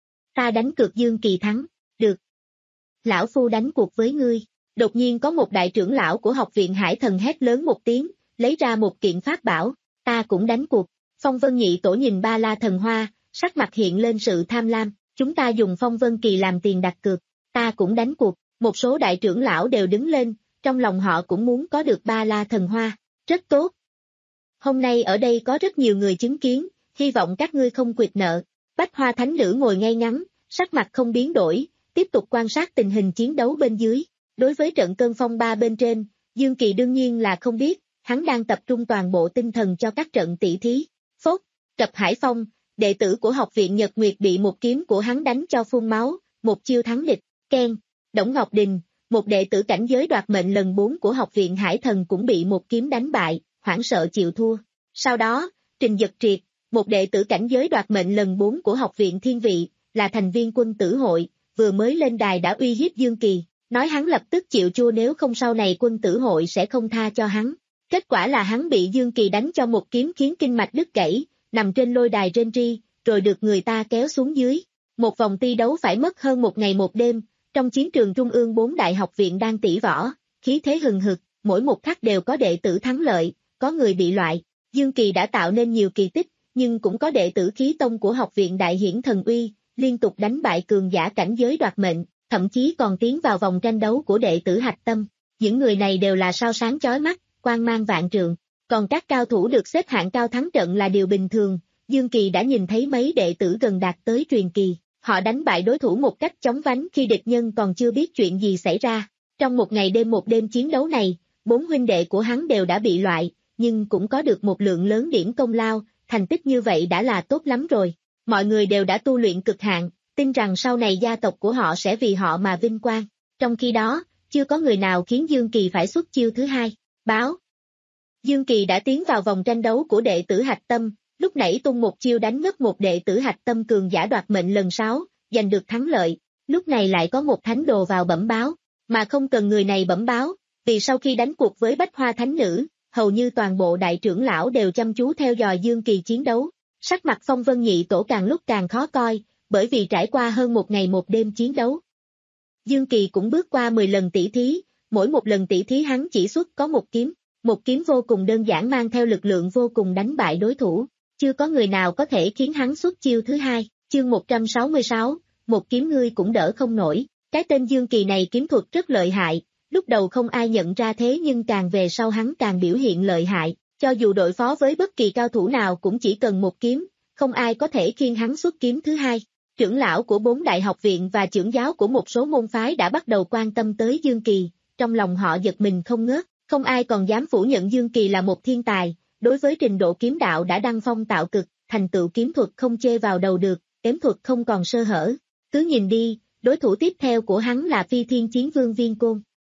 Ta đánh cược Dương Kỳ thắng, được. Lão Phu đánh cuộc với ngươi. Đột nhiên có một đại trưởng lão của học viện Hải Thần hét lớn một tiếng, lấy ra một kiện pháp bảo, ta cũng đánh cuộc. Phong Vân Nhị Tổ nhìn Ba La Thần Hoa, sắc mặt hiện lên sự tham lam, chúng ta dùng Phong Vân Kỳ làm tiền đặt cược, ta cũng đánh cuộc. Một số đại trưởng lão đều đứng lên, trong lòng họ cũng muốn có được Ba La Thần Hoa, rất tốt. Hôm nay ở đây có rất nhiều người chứng kiến, hy vọng các ngươi không quỵt nợ. Bách Hoa Thánh Nữ ngồi ngay ngắn, sắc mặt không biến đổi, tiếp tục quan sát tình hình chiến đấu bên dưới. Đối với trận cơn phong ba bên trên, Dương Kỳ đương nhiên là không biết, hắn đang tập trung toàn bộ tinh thần cho các trận tỷ thí. Phốt, Cập Hải Phong, đệ tử của học viện Nhật Nguyệt bị một kiếm của hắn đánh cho phun máu, một chiêu thắng địch. Ken, Đổng Ngọc Đình, một đệ tử cảnh giới đoạt mệnh lần bốn của học viện Hải Thần cũng bị một kiếm đánh bại, hoảng sợ chịu thua. Sau đó, Trình Dật Triệt, một đệ tử cảnh giới đoạt mệnh lần bốn của học viện Thiên Vị, là thành viên quân tử hội, vừa mới lên đài đã uy hiếp Dương Kỳ, nói hắn lập tức chịu chua nếu không sau này quân tử hội sẽ không tha cho hắn. Kết quả là hắn bị Dương Kỳ đánh cho một kiếm khiến kinh mạch đứt gãy, nằm trên lôi đài rên ri, rồi được người ta kéo xuống dưới. Một vòng thi đấu phải mất hơn một ngày một đêm, trong chiến trường trung ương bốn đại học viện đang tỷ võ, khí thế hừng hực, mỗi một khắc đều có đệ tử thắng lợi, có người bị loại. Dương Kỳ đã tạo nên nhiều kỳ tích, nhưng cũng có đệ tử khí tông của học viện Đại Hiển Thần Uy, liên tục đánh bại cường giả cảnh giới đoạt mệnh, thậm chí còn tiến vào vòng tranh đấu của đệ tử Hạch Tâm. Những người này đều là sao sáng chói mắt, quang mang vạn trượng, còn các cao thủ được xếp hạng cao thắng trận là điều bình thường. Dương Kỳ đã nhìn thấy mấy đệ tử gần đạt tới truyền kỳ, họ đánh bại đối thủ một cách chóng vánh khi địch nhân còn chưa biết chuyện gì xảy ra. Trong một ngày đêm một đêm chiến đấu này, bốn huynh đệ của hắn đều đã bị loại, nhưng cũng có được một lượng lớn điểm công lao, thành tích như vậy đã là tốt lắm rồi. Mọi người đều đã tu luyện cực hạn, tin rằng sau này gia tộc của họ sẽ vì họ mà vinh quang. Trong khi đó, chưa có người nào khiến Dương Kỳ phải xuất chiêu thứ hai. Báo. Dương Kỳ đã tiến vào vòng tranh đấu của đệ tử Hạch Tâm, lúc nãy tung một chiêu đánh ngất một đệ tử Hạch Tâm cường giả đoạt mệnh lần sáu, giành được thắng lợi. Lúc này lại có một thánh đồ vào bẩm báo, mà không cần người này bẩm báo, vì sau khi đánh cuộc với Bách Hoa Thánh Nữ, hầu như toàn bộ đại trưởng lão đều chăm chú theo dõi Dương Kỳ chiến đấu. Sắc mặt Phong Vân Nhị Tổ càng lúc càng khó coi, bởi vì trải qua hơn một ngày một đêm chiến đấu. Dương Kỳ cũng bước qua mười lần tỷ thí, mỗi một lần tỷ thí hắn chỉ xuất có một kiếm, một kiếm vô cùng đơn giản mang theo lực lượng vô cùng đánh bại đối thủ, chưa có người nào có thể khiến hắn xuất chiêu thứ hai. Chương một trăm sáu mươi sáu, một kiếm ngươi cũng đỡ không nổi. Cái tên Dương Kỳ này kiếm thuật rất lợi hại, lúc đầu không ai nhận ra thế nhưng càng về sau hắn càng biểu hiện lợi hại, cho dù đối phó với bất kỳ cao thủ nào cũng chỉ cần một kiếm, không ai có thể khiêng hắn xuất kiếm thứ hai. Trưởng lão của bốn đại học viện và trưởng giáo của một số môn phái đã bắt đầu quan tâm tới Dương Kỳ, trong lòng họ giật mình không ngớt, không ai còn dám phủ nhận Dương Kỳ là một thiên tài, đối với trình độ kiếm đạo đã đăng phong tạo cực, thành tựu kiếm thuật không chê vào đầu được, kiếm thuật không còn sơ hở. Cứ nhìn đi, đối thủ tiếp theo của hắn là Phi Thiên Chiến Vương Viên Côn.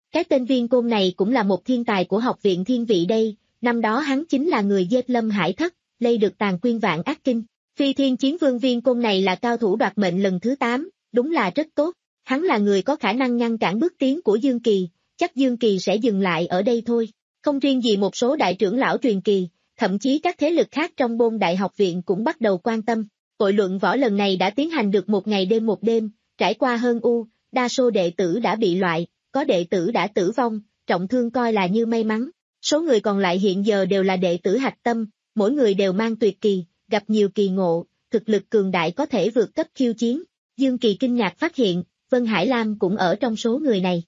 Cái tên Viên Côn này cũng là một thiên tài của học viện thiên vị đây, năm đó hắn chính là người giết Lâm Hải Thất, lây được tàn quyên vạn ác kinh. Phi Thiên Chiến Vương Viên Côn này là cao thủ đoạt mệnh lần thứ tám, đúng là rất tốt. Hắn là người có khả năng ngăn cản bước tiến của Dương Kỳ, chắc Dương Kỳ sẽ dừng lại ở đây thôi. Không riêng gì một số đại trưởng lão truyền kỳ, thậm chí các thế lực khác trong Bôn Đại học viện cũng bắt đầu quan tâm. Hội luận võ lần này đã tiến hành được một ngày đêm một đêm, trải qua hơn u, đa số đệ tử đã bị loại, có đệ tử đã tử vong, trọng thương coi là như may mắn. Số người còn lại hiện giờ đều là đệ tử hạch tâm, mỗi người đều mang tuyệt kỳ, gặp nhiều kỳ ngộ, thực lực cường đại có thể vượt cấp khiêu chiến. Dương Kỳ kinh ngạc phát hiện, Vân Hải Lam cũng ở trong số người này.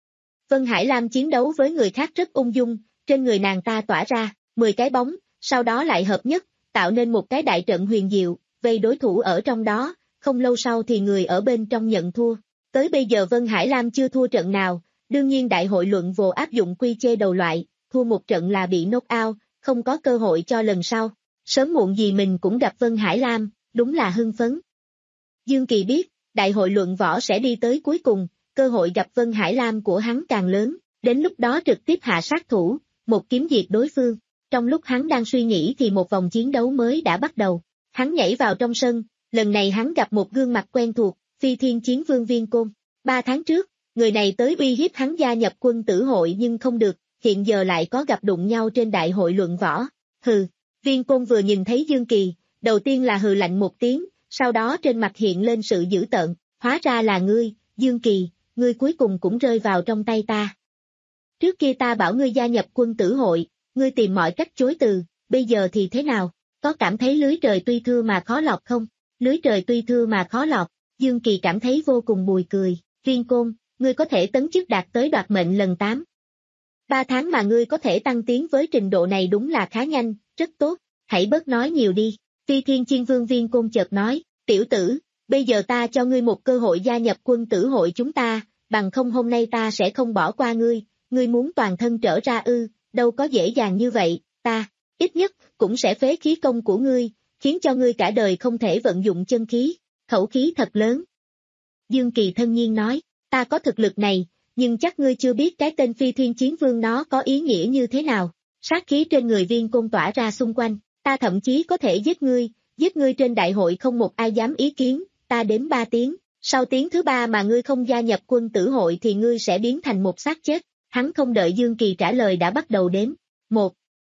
Vân Hải Lam chiến đấu với người khác rất ung dung, trên người nàng ta tỏa ra mười cái bóng, sau đó lại hợp nhất, tạo nên một cái đại trận huyền diệu, vây đối thủ ở trong đó, không lâu sau thì người ở bên trong nhận thua. Tới bây giờ Vân Hải Lam chưa thua trận nào, đương nhiên đại hội luận vô áp dụng quy chê đầu loại, thua một trận là bị knock out, không có cơ hội cho lần sau. Sớm muộn gì mình cũng gặp Vân Hải Lam, đúng là hưng phấn. Dương Kỳ biết, đại hội luận võ sẽ đi tới cuối cùng, cơ hội gặp Vân Hải Lam của hắn càng lớn, đến lúc đó trực tiếp hạ sát thủ, một kiếm diệt đối phương. Trong lúc hắn đang suy nghĩ thì một vòng chiến đấu mới đã bắt đầu. Hắn nhảy vào trong sân, lần này hắn gặp một gương mặt quen thuộc, Phi Thiên Chiến Vương Viên Côn. Ba tháng trước, người này tới uy hiếp hắn gia nhập quân tử hội nhưng không được, hiện giờ lại có gặp đụng nhau trên đại hội luận võ. Hừ, Viên Côn vừa nhìn thấy Dương Kỳ, đầu tiên là hừ lạnh một tiếng, sau đó trên mặt hiện lên sự dữ tợn, hóa ra là ngươi, Dương Kỳ, ngươi cuối cùng cũng rơi vào trong tay ta. Trước kia ta bảo ngươi gia nhập quân tử hội, ngươi tìm mọi cách chối từ, bây giờ thì thế nào, có cảm thấy lưới trời tuy thưa mà khó lọt không? Lưới trời tuy thưa mà khó lọt, Dương Kỳ cảm thấy vô cùng bùi cười, Viên Côn, ngươi có thể tấn chức đạt tới đoạt mệnh lần tám. Ba tháng mà ngươi có thể tăng tiến với trình độ này đúng là khá nhanh, rất tốt, hãy bớt nói nhiều đi. Phi Thiên Chiến Vương Viên Côn chợt nói, tiểu tử, bây giờ ta cho ngươi một cơ hội gia nhập quân tử hội chúng ta, bằng không hôm nay ta sẽ không bỏ qua ngươi, ngươi muốn toàn thân trở ra ư, đâu có dễ dàng như vậy, ta, ít nhất, cũng sẽ phế khí công của ngươi, khiến cho ngươi cả đời không thể vận dụng chân khí, khẩu khí thật lớn. Dương Kỳ thân nhiên nói, ta có thực lực này, nhưng chắc ngươi chưa biết cái tên Phi Thiên Chiến Vương nó có ý nghĩa như thế nào, sát khí trên người Viên Côn tỏa ra xung quanh, ta thậm chí có thể giết ngươi, giết ngươi trên đại hội không một ai dám ý kiến, ta đếm ba tiếng, sau tiếng thứ ba mà ngươi không gia nhập quân tử hội thì ngươi sẽ biến thành một xác chết. Hắn không đợi Dương Kỳ trả lời đã bắt đầu đếm, một,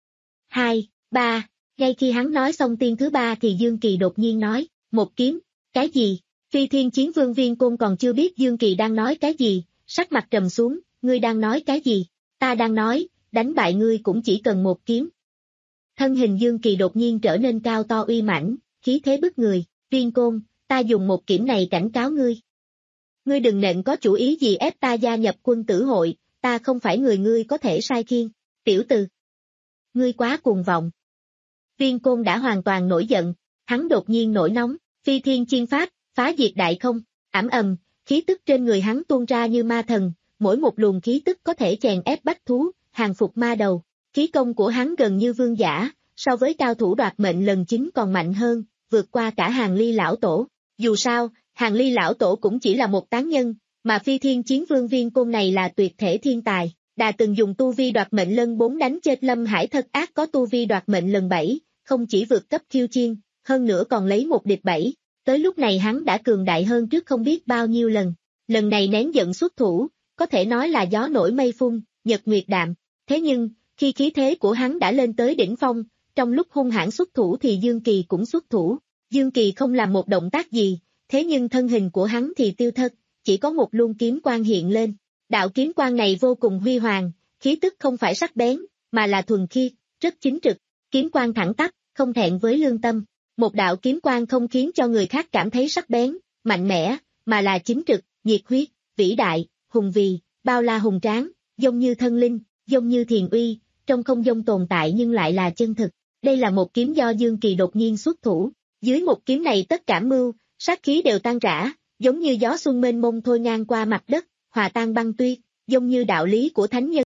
hai, ba, ngay khi hắn nói xong tiếng thứ ba thì Dương Kỳ đột nhiên nói, một kiếm, cái gì? Phi Thiên Chiến Vương Viên Côn còn chưa biết Dương Kỳ đang nói cái gì, sắc mặt trầm xuống, ngươi đang nói cái gì? Ta đang nói, đánh bại ngươi cũng chỉ cần một kiếm. Thân hình Dương Kỳ đột nhiên trở nên cao to uy mãnh, khí thế bức người, Viên Côn, ta dùng một kiếm này cảnh cáo ngươi. Ngươi đừng nện có chủ ý gì ép ta gia nhập quân tử hội, ta không phải người ngươi có thể sai khiên, tiểu tử. Ngươi quá cuồng vọng. Viên Côn đã hoàn toàn nổi giận, hắn đột nhiên nổi nóng, Phi Thiên Chiên Pháp, phá diệt đại không, ảm ầm, khí tức trên người hắn tuôn ra như ma thần, mỗi một luồng khí tức có thể chèn ép bách thú, hàng phục ma đầu, khí công của hắn gần như vương giả, so với cao thủ đoạt mệnh lần chín còn mạnh hơn, vượt qua cả Hàng Ly lão tổ. Dù sao, Hàng Ly lão tổ cũng chỉ là một tán nhân, mà Phi Thiên Chiến Vương Viên Côn này là tuyệt thể thiên tài, đã từng dùng tu vi đoạt mệnh lần bốn đánh chết Lâm Hải Thất ác có tu vi đoạt mệnh lần bảy, không chỉ vượt cấp khiêu chiên, hơn nữa còn lấy một địch bảy, tới lúc này hắn đã cường đại hơn trước không biết bao nhiêu lần, lần này nén giận xuất thủ, có thể nói là gió nổi mây phun, nhật nguyệt đạm, thế nhưng, khi khí thế của hắn đã lên tới đỉnh phong, trong lúc hung hãn xuất thủ thì Dương Kỳ cũng xuất thủ, Dương Kỳ không làm một động tác gì, thế nhưng thân hình của hắn thì tiêu thất, chỉ có một luồng kiếm quang hiện lên. Đạo kiếm quang này vô cùng huy hoàng, khí tức không phải sắc bén, mà là thuần khiết, rất chính trực, kiếm quang thẳng tắp, không thẹn với lương tâm. Một đạo kiếm quang không khiến cho người khác cảm thấy sắc bén, mạnh mẽ, mà là chính trực, nhiệt huyết, vĩ đại, hùng vĩ, bao la hùng tráng, giống như thân linh, giống như thiền uy, trong không dung tồn tại nhưng lại là chân thực. Đây là một kiếm do Dương Kỳ đột nhiên xuất thủ, dưới một kiếm này tất cả mưu, sát khí đều tan rã, giống như gió xuân mênh mông thôi ngang qua mặt đất, hòa tan băng tuyết, giống như đạo lý của thánh nhân.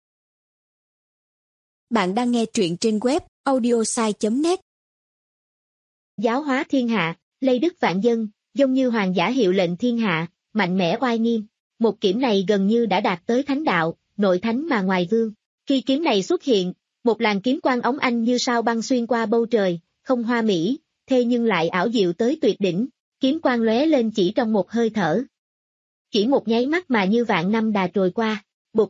Bạn đang nghe truyện trên web audiosai chấm net. Giáo hóa thiên hạ, lây đức vạn dân, giống như hoàng giả hiệu lệnh thiên hạ, mạnh mẽ oai nghiêm. Một kiếm này gần như đã đạt tới thánh đạo, nội thánh mà ngoài vương. Khi kiếm này xuất hiện, một làn kiếm quang óng ánh như sao băng xuyên qua bầu trời, không hoa mỹ, thê nhưng lại ảo diệu tới tuyệt đỉnh, kiếm quang lóe lên chỉ trong một hơi thở. Chỉ một nháy mắt mà như vạn năm đà trôi qua, bụt.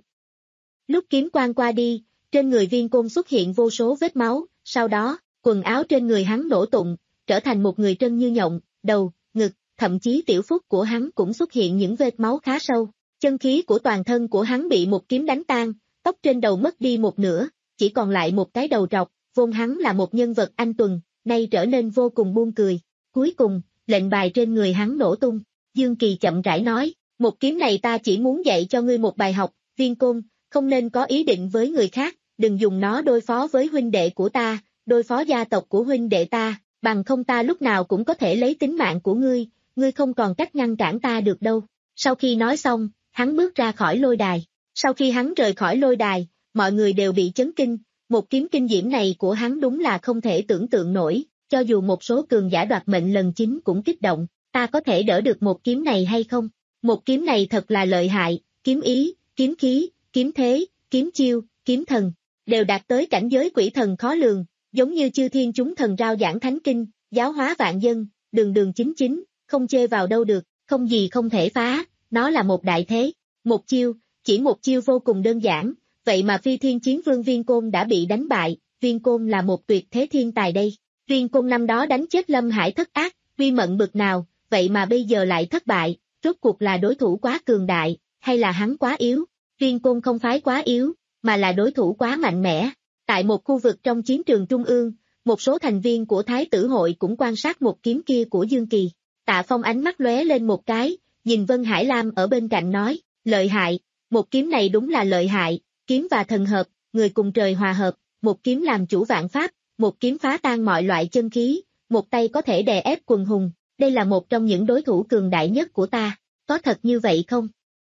Lúc kiếm quang qua đi, trên người Viên Côn xuất hiện vô số vết máu, sau đó, quần áo trên người hắn nổ tung, trở thành một người trân như nhộng, đầu, ngực, thậm chí tiểu phúc của hắn cũng xuất hiện những vết máu khá sâu, chân khí của toàn thân của hắn bị một kiếm đánh tan, tóc trên đầu mất đi một nửa, chỉ còn lại một cái đầu trọc, vốn hắn là một nhân vật anh tuần, nay trở nên vô cùng buồn cười. Cuối cùng, lệnh bài trên người hắn nổ tung, Dương Kỳ chậm rãi nói, một kiếm này ta chỉ muốn dạy cho ngươi một bài học, Viên Côn, không nên có ý định với người khác, đừng dùng nó đối phó với huynh đệ của ta, đối phó gia tộc của huynh đệ ta, bằng không ta lúc nào cũng có thể lấy tính mạng của ngươi, ngươi không còn cách ngăn cản ta được đâu. Sau khi nói xong, hắn bước ra khỏi lôi đài. Sau khi hắn rời khỏi lôi đài, mọi người đều bị chấn kinh, một kiếm kinh diễm này của hắn đúng là không thể tưởng tượng nổi, cho dù một số cường giả đoạt mệnh lần chín cũng kích động, ta có thể đỡ được một kiếm này hay không? Một kiếm này thật là lợi hại, kiếm ý, kiếm khí, kiếm thế, kiếm chiêu, kiếm thần, đều đạt tới cảnh giới quỷ thần khó lường, giống như chư thiên chúng thần rao giảng thánh kinh, giáo hóa vạn dân, đường đường chính chính, không chê vào đâu được, không gì không thể phá, nó là một đại thế, một chiêu, chỉ một chiêu vô cùng đơn giản, vậy mà phi thiên chiến vương Viên Côn đã bị đánh bại, Viên Côn là một tuyệt thế thiên tài đây, Viên Côn năm đó đánh chết Lâm Hải thất ác, uy mận bực nào, vậy mà bây giờ lại thất bại, rốt cuộc là đối thủ quá cường đại, hay là hắn quá yếu? Viên Côn không phải quá yếu, mà là đối thủ quá mạnh mẽ. Tại một khu vực trong chiến trường trung ương, một số thành viên của Thái tử hội cũng quan sát một kiếm kia của Dương Kỳ. Tạ Phong ánh mắt lóe lên một cái, nhìn Vân Hải Lam ở bên cạnh nói, lợi hại, một kiếm này đúng là lợi hại, kiếm và thần hợp, người cùng trời hòa hợp, một kiếm làm chủ vạn pháp, một kiếm phá tan mọi loại chân khí, một tay có thể đè ép quần hùng, đây là một trong những đối thủ cường đại nhất của ta, có thật như vậy không?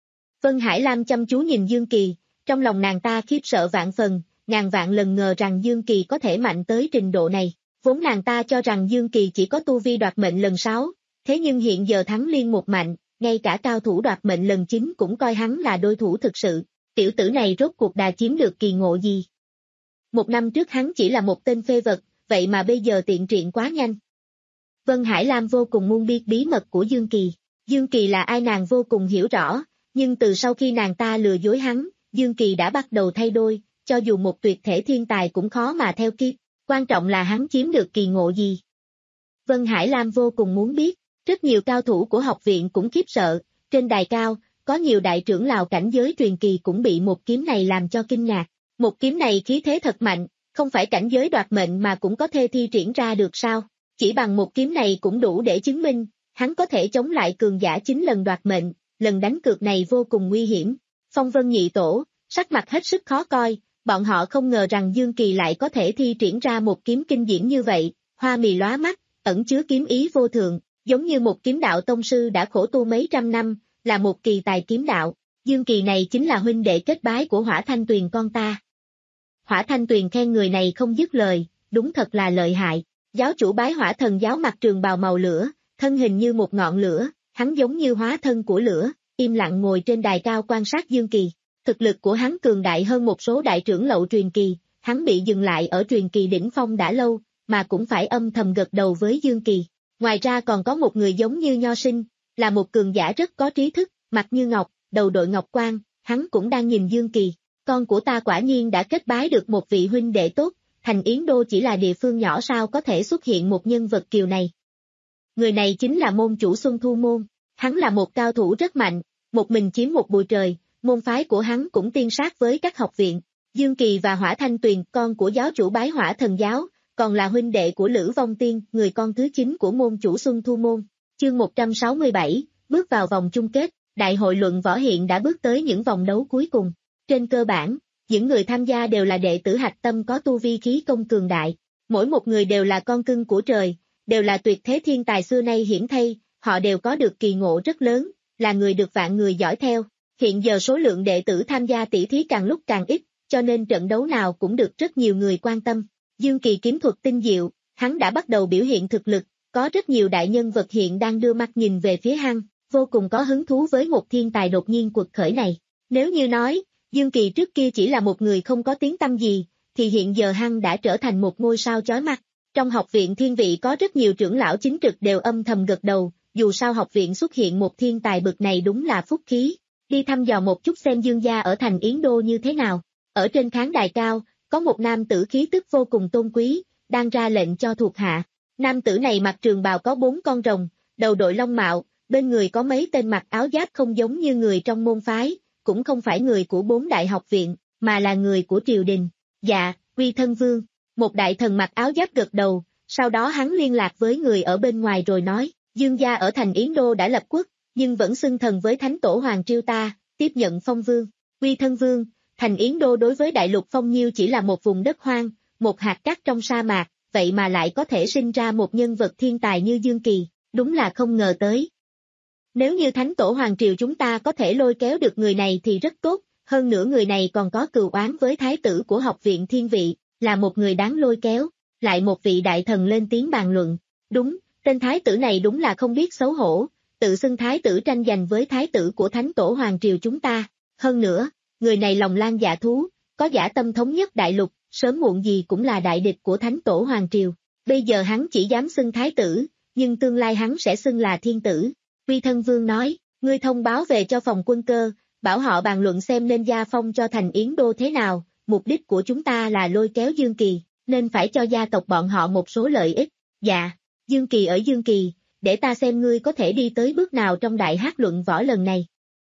Vân Hải Lam chăm chú nhìn Dương Kỳ, trong lòng nàng ta khiếp sợ vạn phần, ngàn vạn lần ngờ rằng Dương Kỳ có thể mạnh tới trình độ này, vốn nàng ta cho rằng Dương Kỳ chỉ có tu vi đoạt mệnh lần sáu, thế nhưng hiện giờ thắng liên một mạnh, ngay cả cao thủ đoạt mệnh lần chín cũng coi hắn là đối thủ thực sự, tiểu tử này rốt cuộc đã chiếm được kỳ ngộ gì? Một năm trước hắn chỉ là một tên phê vật, vậy mà bây giờ tiện triện quá nhanh. Vân Hải Lam vô cùng muốn biết bí mật của Dương Kỳ, Dương Kỳ là ai nàng vô cùng hiểu rõ, nhưng từ sau khi nàng ta lừa dối hắn, Dương Kỳ đã bắt đầu thay đổi, cho dù một tuyệt thể thiên tài cũng khó mà theo kịp, quan trọng là hắn chiếm được kỳ ngộ gì. Vân Hải Lam vô cùng muốn biết, rất nhiều cao thủ của học viện cũng khiếp sợ, trên đài cao, có nhiều đại trưởng lão cảnh giới truyền kỳ cũng bị một kiếm này làm cho kinh ngạc, một kiếm này khí thế thật mạnh, không phải cảnh giới đoạt mệnh mà cũng có thể thi triển ra được sao, chỉ bằng một kiếm này cũng đủ để chứng minh, hắn có thể chống lại cường giả chín lần đoạt mệnh, lần đánh cược này vô cùng nguy hiểm. Phong Vân nhị tổ, sắc mặt hết sức khó coi, bọn họ không ngờ rằng Dương Kỳ lại có thể thi triển ra một kiếm kinh diễm như vậy, hoa mì lóa mắt, ẩn chứa kiếm ý vô thượng, giống như một kiếm đạo tông sư đã khổ tu mấy trăm năm, là một kỳ tài kiếm đạo. Dương Kỳ này chính là huynh đệ kết bái của Hỏa Thanh Tuyền con ta. Hỏa Thanh Tuyền khen người này không dứt lời, đúng thật là lợi hại. Giáo chủ bái Hỏa Thần giáo mặc trường bào màu lửa, thân hình như một ngọn lửa, hắn giống như hóa thân của lửa, im lặng ngồi trên đài cao quan sát Dương Kỳ. Thực lực của hắn cường đại hơn một số đại trưởng lậu truyền kỳ, hắn bị dừng lại ở truyền kỳ đỉnh phong đã lâu, mà cũng phải âm thầm gật đầu với Dương Kỳ. Ngoài ra còn có một người giống như Nho Sinh, là một cường giả rất có trí thức, mặt như ngọc, đầu đội ngọc quan, hắn cũng đang nhìn Dương Kỳ. Con của ta quả nhiên đã kết bái được một vị huynh đệ tốt, thành Yến Đô chỉ là địa phương nhỏ sao có thể xuất hiện một nhân vật kiều này. Người này chính là môn chủ Xuân Thu Môn, hắn là một cao thủ rất mạnh, một mình chiếm một bụi trời, môn phái của hắn cũng tiên sát với các học viện. Dương Kỳ và Hỏa Thanh Tuyền, con của giáo chủ bái Hỏa Thần giáo, còn là huynh đệ của Lữ Vong Tiên, người con thứ chín của môn chủ Xuân Thu Môn. Chương một trăm sáu mươi bảy, bước vào vòng chung kết, đại hội luận võ hiện đã bước tới những vòng đấu cuối cùng. Trên cơ bản, những người tham gia đều là đệ tử hạch tâm có tu vi khí công cường đại. Mỗi một người đều là con cưng của trời, đều là tuyệt thế thiên tài xưa nay hiển thay, họ đều có được kỳ ngộ rất lớn, là người được vạn người dõi theo. Hiện giờ số lượng đệ tử tham gia tỷ thí càng lúc càng ít, cho nên trận đấu nào cũng được rất nhiều người quan tâm. Dương Kỳ kiếm thuật tinh diệu, hắn đã bắt đầu biểu hiện thực lực, có rất nhiều đại nhân vật hiện đang đưa mắt nhìn về phía hắn, vô cùng có hứng thú với một thiên tài đột nhiên quật khởi này. Nếu như nói, Dương Kỳ trước kia chỉ là một người không có tiếng tăm gì, thì hiện giờ hắn đã trở thành một ngôi sao chói mắt. Trong học viện thiên vị có rất nhiều trưởng lão chính trực đều âm thầm gật đầu, dù sao học viện xuất hiện một thiên tài bực này đúng là phúc khí. Đi thăm dò một chút xem Dương gia ở thành Yến Đô như thế nào. Ở trên khán đài cao, có một nam tử khí tức vô cùng tôn quý, đang ra lệnh cho thuộc hạ. Nam tử này mặc trường bào có bốn con rồng, đầu đội long mạo, bên người có mấy tên mặc áo giáp không giống như người trong môn phái, cũng không phải người của bốn đại học viện, mà là người của triều đình. Dạ, Uy Thân Vương. Một đại thần mặc áo giáp gật đầu, sau đó hắn liên lạc với người ở bên ngoài rồi nói, Dương gia ở thành Yến Đô đã lập quốc, nhưng vẫn xưng thần với Thánh Tổ Hoàng Triêu ta, tiếp nhận phong vương. Uy Thân Vương, thành Yến Đô đối với đại lục Phong Nhiêu chỉ là một vùng đất hoang, một hạt cát trong sa mạc, vậy mà lại có thể sinh ra một nhân vật thiên tài như Dương Kỳ, đúng là không ngờ tới. Nếu như Thánh Tổ Hoàng Triều chúng ta có thể lôi kéo được người này thì rất tốt, hơn nữa người này còn có cừu oán với thái tử của học viện thiên vị, là một người đáng lôi kéo. Lại một vị đại thần lên tiếng bàn luận, đúng, tên thái tử này đúng là không biết xấu hổ, tự xưng thái tử tranh giành với thái tử của Thánh Tổ Hoàng Triều chúng ta. Hơn nữa, người này lòng lang dạ thú, có dã tâm thống nhất đại lục, sớm muộn gì cũng là đại địch của Thánh Tổ Hoàng Triều. Bây giờ hắn chỉ dám xưng thái tử, nhưng tương lai hắn sẽ xưng là thiên tử. Uy Thân Vương nói, ngươi thông báo về cho phòng quân cơ, bảo họ bàn luận xem nên gia phong cho thành Yến Đô thế nào, mục đích của chúng ta là lôi kéo Dương Kỳ, nên phải cho gia tộc bọn họ một số lợi ích. Dạ, Dương Kỳ ở Dương Kỳ, để ta xem ngươi có thể đi tới bước nào trong đại hát luận võ lần này.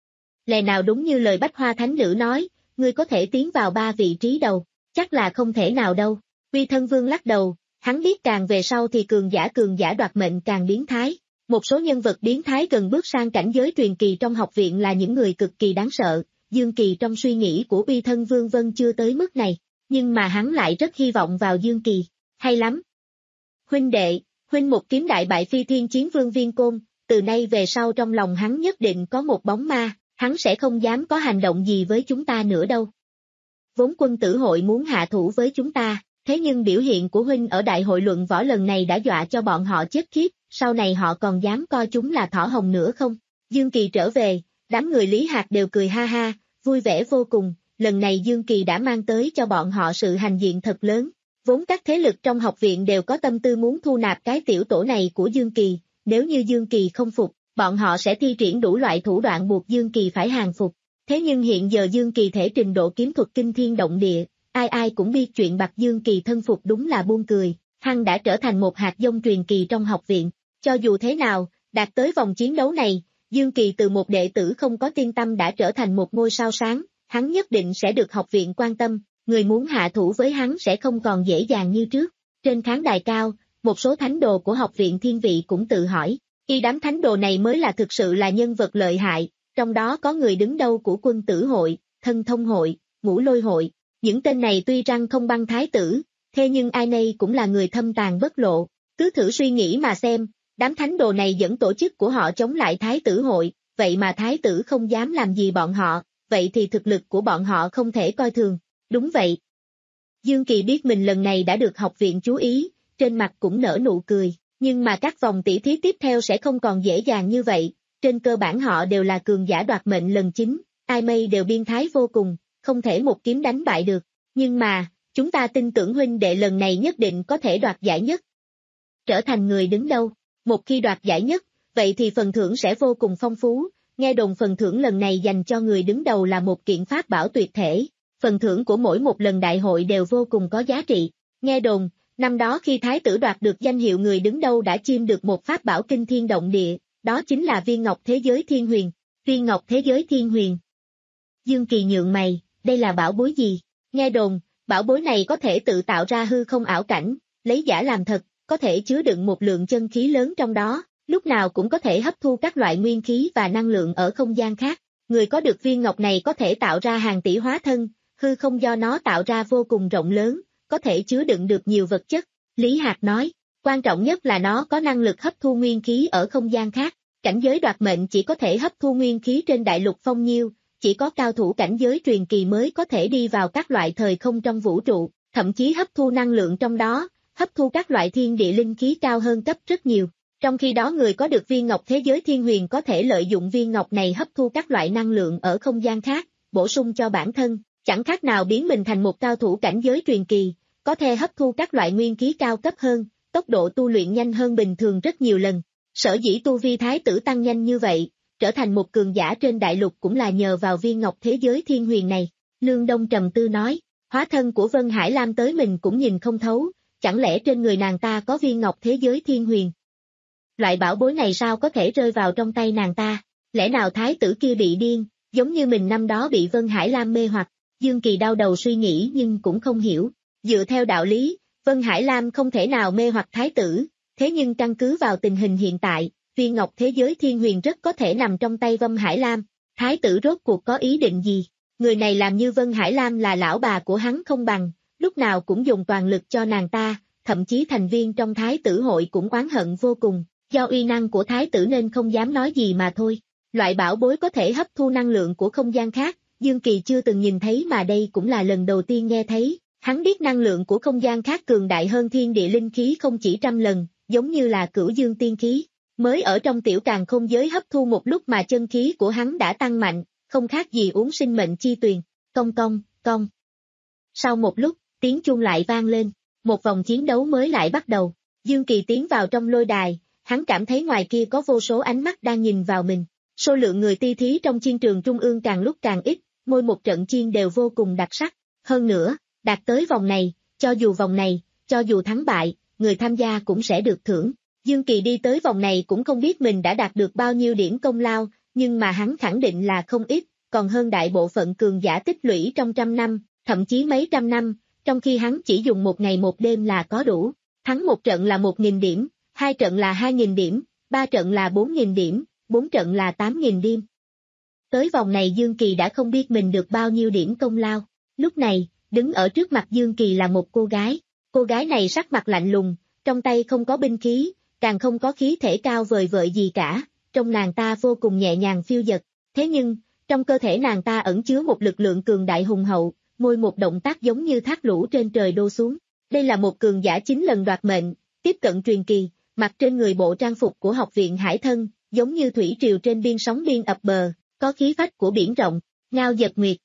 Lẽ nào đúng như lời Bách Hoa Thánh Nữ nói, ngươi có thể tiến vào ba vị trí đầu, chắc là không thể nào đâu. Uy Thân Vương lắc đầu, hắn biết càng về sau thì cường giả cường giả đoạt mệnh càng biến thái. Một số nhân vật biến thái gần bước sang cảnh giới truyền kỳ trong học viện là những người cực kỳ đáng sợ, Dương Kỳ trong suy nghĩ của Uy Thân Vương Vân chưa tới mức này, nhưng mà hắn lại rất hy vọng vào Dương Kỳ, hay lắm. Huynh đệ, huynh một kiếm đại bại Phi Thiên Chiến Vương Viên Côn, từ nay về sau trong lòng hắn nhất định có một bóng ma, hắn sẽ không dám có hành động gì với chúng ta nữa đâu. Vốn quân tử hội muốn hạ thủ với chúng ta, thế nhưng biểu hiện của huynh ở đại hội luận võ lần này đã dọa cho bọn họ chết khiếp, sau này họ còn dám coi chúng là thỏ hồng nữa không? Dương Kỳ trở về, đám người Lý Hạc đều cười ha ha, vui vẻ vô cùng, lần này Dương Kỳ đã mang tới cho bọn họ sự hành diện thật lớn. Vốn các thế lực trong học viện đều có tâm tư muốn thu nạp cái tiểu tổ này của Dương Kỳ, nếu như Dương Kỳ không phục, bọn họ sẽ thi triển đủ loại thủ đoạn buộc Dương Kỳ phải hàng phục. Thế nhưng hiện giờ Dương Kỳ thể trình độ kiếm thuật kinh thiên động địa, ai ai cũng biết chuyện Bạc Dương Kỳ thân phục đúng là buông cười, hắn đã trở thành một hạt giống truyền kỳ trong học viện. Cho dù thế nào, đạt tới vòng chiến đấu này, Dương Kỳ từ một đệ tử không có tiên tâm đã trở thành một ngôi sao sáng, hắn nhất định sẽ được học viện quan tâm, người muốn hạ thủ với hắn sẽ không còn dễ dàng như trước. Trên khán đài cao, một số thánh đồ của học viện thiên vị cũng tự hỏi, y đám thánh đồ này mới là thực sự là nhân vật lợi hại, trong đó có người đứng đầu của quân tử hội, thân thông hội, ngũ lôi hội, những tên này tuy rằng không bằng thái tử, thế nhưng ai nấy cũng là người thâm tàn bất lộ, cứ thử suy nghĩ mà xem. Đám thánh đồ này dẫn tổ chức của họ chống lại thái tử hội, vậy mà thái tử không dám làm gì bọn họ, vậy thì thực lực của bọn họ không thể coi thường. Đúng vậy. Dương Kỳ biết mình lần này đã được học viện chú ý, trên mặt cũng nở nụ cười, nhưng mà các vòng tỷ thí tiếp theo sẽ không còn dễ dàng như vậy, trên cơ bản họ đều là cường giả đoạt mệnh lần chính, ai mây đều biên thái vô cùng, không thể một kiếm đánh bại được, nhưng mà, chúng ta tin tưởng huynh đệ lần này nhất định có thể đoạt giải nhất. Trở thành người đứng đầu. Một khi đoạt giải nhất, vậy thì phần thưởng sẽ vô cùng phong phú, nghe đồn phần thưởng lần này dành cho người đứng đầu là một kiện pháp bảo tuyệt thể, phần thưởng của mỗi một lần đại hội đều vô cùng có giá trị. Nghe đồn, năm đó khi thái tử đoạt được danh hiệu người đứng đầu đã chiêm được một pháp bảo kinh thiên động địa, đó chính là viên ngọc thế giới thiên huyền, viên ngọc thế giới thiên huyền. Dương Kỳ nhượng mày, đây là bảo bối gì? Nghe đồn, bảo bối này có thể tự tạo ra hư không ảo cảnh, lấy giả làm thật, có thể chứa đựng một lượng chân khí lớn trong đó, lúc nào cũng có thể hấp thu các loại nguyên khí và năng lượng ở không gian khác. Người có được viên ngọc này có thể tạo ra hàng tỷ hóa thân, hư không do nó tạo ra vô cùng rộng lớn, có thể chứa đựng được nhiều vật chất. Lý Hạc nói, quan trọng nhất là nó có năng lực hấp thu nguyên khí ở không gian khác. Cảnh giới đoạt mệnh chỉ có thể hấp thu nguyên khí trên đại lục Phong Nhiêu, chỉ có cao thủ cảnh giới truyền kỳ mới có thể đi vào các loại thời không trong vũ trụ, thậm chí hấp thu năng lượng trong đó, hấp thu các loại thiên địa linh khí cao hơn cấp rất nhiều. Trong khi đó người có được viên ngọc thế giới thiên huyền có thể lợi dụng viên ngọc này hấp thu các loại năng lượng ở không gian khác, bổ sung cho bản thân, chẳng khác nào biến mình thành một cao thủ cảnh giới truyền kỳ, có thể hấp thu các loại nguyên khí cao cấp hơn, tốc độ tu luyện nhanh hơn bình thường rất nhiều lần. Sở dĩ tu vi thái tử tăng nhanh như vậy, trở thành một cường giả trên đại lục cũng là nhờ vào viên ngọc thế giới thiên huyền này. Lương Đông trầm tư nói, hóa thân của Vân Hải Lam tới mình cũng nhìn không thấu, chẳng lẽ trên người nàng ta có viên ngọc thế giới thiên huyền? Loại bảo bối này sao có thể rơi vào trong tay nàng ta? Lẽ nào thái tử kia bị điên, giống như mình năm đó bị Vân Hải Lam mê hoặc? Dương Kỳ đau đầu suy nghĩ nhưng cũng không hiểu. Dựa theo đạo lý, Vân Hải Lam không thể nào mê hoặc thái tử, thế nhưng căn cứ vào tình hình hiện tại, viên ngọc thế giới thiên huyền rất có thể nằm trong tay Vân Hải Lam. Thái tử rốt cuộc có ý định gì? Người này làm như Vân Hải Lam là lão bà của hắn không bằng, lúc nào cũng dùng toàn lực cho nàng ta, thậm chí thành viên trong thái tử hội cũng oán hận vô cùng, do uy năng của thái tử nên không dám nói gì mà thôi. Loại bảo bối có thể hấp thu năng lượng của không gian khác, Dương Kỳ chưa từng nhìn thấy mà đây cũng là lần đầu tiên nghe thấy. Hắn biết năng lượng của không gian khác cường đại hơn thiên địa linh khí không chỉ trăm lần, giống như là cửu dương tiên khí. Mới ở trong tiểu càn khôn giới hấp thu một lúc mà chân khí của hắn đã tăng mạnh, không khác gì uống sinh mệnh chi tuyền. Cong cong, cong. Sau một lúc, tiếng chuông lại vang lên, một vòng chiến đấu mới lại bắt đầu. Dương Kỳ tiến vào trong lôi đài, hắn cảm thấy ngoài kia có vô số ánh mắt đang nhìn vào mình. Số lượng người ti thí trong chiến trường trung ương càng lúc càng ít, mỗi một trận chiến đều vô cùng đặc sắc. Hơn nữa, đạt tới vòng này, cho dù vòng này, cho dù thắng bại, người tham gia cũng sẽ được thưởng. Dương Kỳ đi tới vòng này cũng không biết mình đã đạt được bao nhiêu điểm công lao, nhưng mà hắn khẳng định là không ít, còn hơn đại bộ phận cường giả tích lũy trong trăm năm, thậm chí mấy trăm năm, trong khi hắn chỉ dùng một ngày một đêm là có đủ. Thắng một trận là một nghìn điểm, hai trận là hai nghìn điểm, ba trận là bốn nghìn điểm, bốn trận là tám nghìn điểm. Tới vòng này Dương Kỳ đã không biết mình được bao nhiêu điểm công lao. Lúc này, đứng ở trước mặt Dương Kỳ là một cô gái. Cô gái này sắc mặt lạnh lùng, trong tay không có binh khí, càng không có khí thể cao vời vợi gì cả, trong nàng ta vô cùng nhẹ nhàng phiêu dật. Thế nhưng, trong cơ thể nàng ta ẩn chứa một lực lượng cường đại hùng hậu, môi một động tác giống như thác lũ trên trời đô xuống. Đây là một cường giả chín lần đoạt mệnh, tiếp cận truyền kỳ, mặc trên người bộ trang phục của học viện Hải Thân, giống như thủy triều trên biên sóng biên ập bờ, có khí phách của biển rộng. Ngao Giật Nguyệt.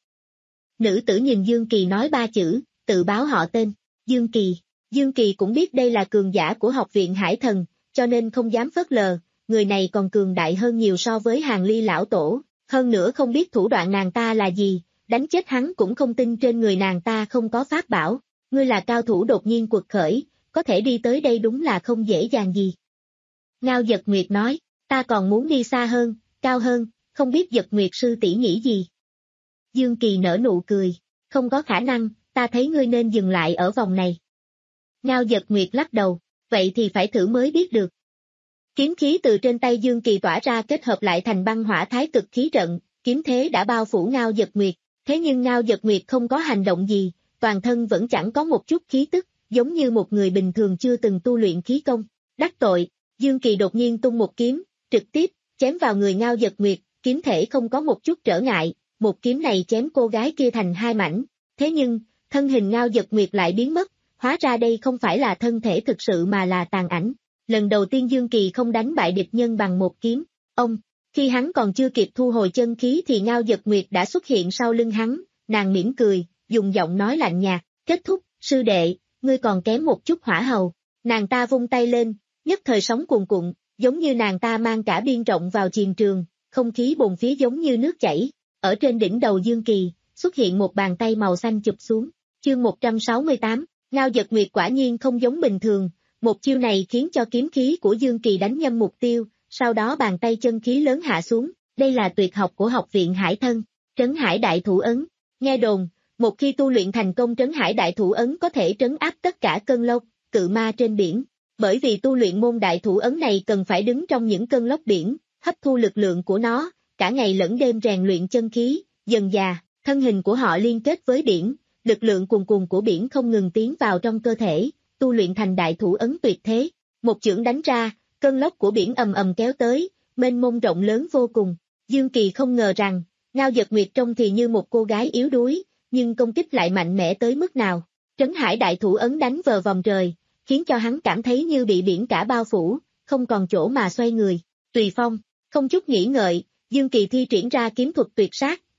Nữ tử nhìn Dương Kỳ nói ba chữ, tự báo họ tên. Dương Kỳ. Dương Kỳ cũng biết đây là cường giả của học viện Hải Thần, cho nên không dám phớt lờ, người này còn cường đại hơn nhiều so với Hàng Ly lão tổ, hơn nữa không biết thủ đoạn nàng ta là gì, đánh chết hắn cũng không tin trên người nàng ta không có pháp bảo. Ngươi là cao thủ đột nhiên quật khởi, có thể đi tới đây đúng là không dễ dàng gì. Ngao Giật Nguyệt nói, ta còn muốn đi xa hơn, cao hơn, không biết Giật Nguyệt sư tỷ nghĩ gì. Dương Kỳ nở nụ cười, không có khả năng, ta thấy ngươi nên dừng lại ở vòng này. Ngao Giật Nguyệt lắc đầu, vậy thì phải thử mới biết được. Kiếm khí từ trên tay Dương Kỳ tỏa ra kết hợp lại thành băng hỏa thái cực khí trận, kiếm thế đã bao phủ Ngao Giật Nguyệt, thế nhưng Ngao Giật Nguyệt không có hành động gì, toàn thân vẫn chẳng có một chút khí tức, giống như một người bình thường chưa từng tu luyện khí công. Đắc tội, Dương Kỳ đột nhiên tung một kiếm, trực tiếp, chém vào người Ngao Giật Nguyệt, kiếm thể không có một chút trở ngại, một kiếm này chém cô gái kia thành hai mảnh. Thế nhưng, thân hình Ngao Giật Nguyệt lại biến mất, hóa ra đây không phải là thân thể thực sự mà là tàn ảnh. Lần đầu tiên Dương Kỳ không đánh bại địch nhân bằng một kiếm. Ông, khi hắn còn chưa kịp thu hồi chân khí thì Ngao Giật Nguyệt đã xuất hiện sau lưng hắn, nàng mỉm cười, dùng giọng nói lạnh nhạt, kết thúc, sư đệ, ngươi còn kém một chút hỏa hầu. Nàng ta vung tay lên, nhất thời sóng cuồn cuộn, giống như nàng ta mang cả biên rộng vào chiến trường, không khí bồn phía giống như nước chảy. Ở trên đỉnh đầu Dương Kỳ, xuất hiện một bàn tay màu xanh chụp xuống. Chương một trăm sáu mươi tám, Ngao Giật Nguyệt quả nhiên không giống bình thường, một chiêu này khiến cho kiếm khí của Dương Kỳ đánh nhầm mục tiêu, sau đó bàn tay chân khí lớn hạ xuống, đây là tuyệt học của học viện Hải Thân, Trấn Hải Đại Thủ Ấn. Nghe đồn, một khi tu luyện thành công Trấn Hải Đại Thủ Ấn có thể trấn áp tất cả cơn lốc, cự ma trên biển, bởi vì tu luyện môn Đại Thủ Ấn này cần phải đứng trong những cơn lốc biển, hấp thu lực lượng của nó, cả ngày lẫn đêm rèn luyện chân khí, dần dà, thân hình của họ liên kết với biển, lực lượng cuồn cuộn của biển không ngừng tiến vào trong cơ thể, tu luyện thành Đại Thủ Ấn tuyệt thế. Một chưởng đánh ra, cơn lốc của biển ầm ầm kéo tới, mênh mông rộng lớn vô cùng. Dương Kỳ không ngờ rằng, Ngao Giật Nguyệt trông thì như một cô gái yếu đuối, nhưng công kích lại mạnh mẽ tới mức nào. Trấn Hải Đại Thủ Ấn đánh vờ vòng trời, khiến cho hắn cảm thấy như bị biển cả bao phủ, không còn chỗ mà xoay người. Tùy phong, không chút nghĩ ngợi, Dương Kỳ thi triển ra kiếm thuật tuyệt sát,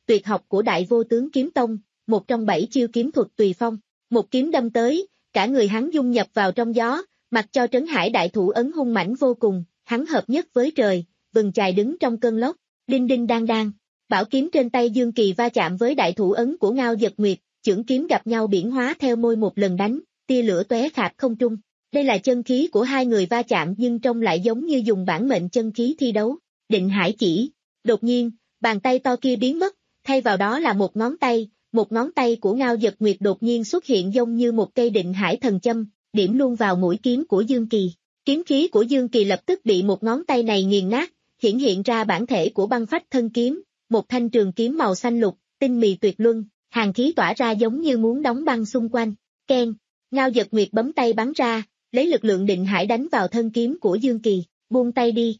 tuyệt học của Đại Vô Tướng Kiếm Tông, một trong bảy chiêu kiếm thuật tùy phong. Một kiếm đâm tới, cả người hắn dung nhập vào trong gió, mặc cho Trấn Hải đại thủ ấn hung mãnh vô cùng, hắn hợp nhất với trời, vừng chài đứng trong cơn lốc, đinh đinh đang đang. Bảo kiếm trên tay Dương Kỳ va chạm với đại thủ ấn của Ngao Dật Nguyệt, chưởng kiếm gặp nhau biển hóa theo môi một lần đánh, tia lửa tóe khạp không trung. Đây là chân khí của hai người va chạm nhưng trông lại giống như dùng bản mệnh chân khí thi đấu. Định Hải chỉ. Đột nhiên, bàn tay to kia biến mất, thay vào đó là một ngón tay, một ngón tay của Ngao Dật Nguyệt đột nhiên xuất hiện giống như một cây định hải thần châm, điểm luôn vào mũi kiếm của Dương Kỳ. Kiếm khí của Dương Kỳ lập tức bị một ngón tay này nghiền nát, hiển hiện ra bản thể của băng phách thân kiếm, một thanh trường kiếm màu xanh lục, tinh mì tuyệt luân, hàn khí tỏa ra giống như muốn đóng băng xung quanh. Keng, Ngao Dật Nguyệt bấm tay bắn ra, lấy lực lượng định hải đánh vào thân kiếm của Dương Kỳ, buông tay đi.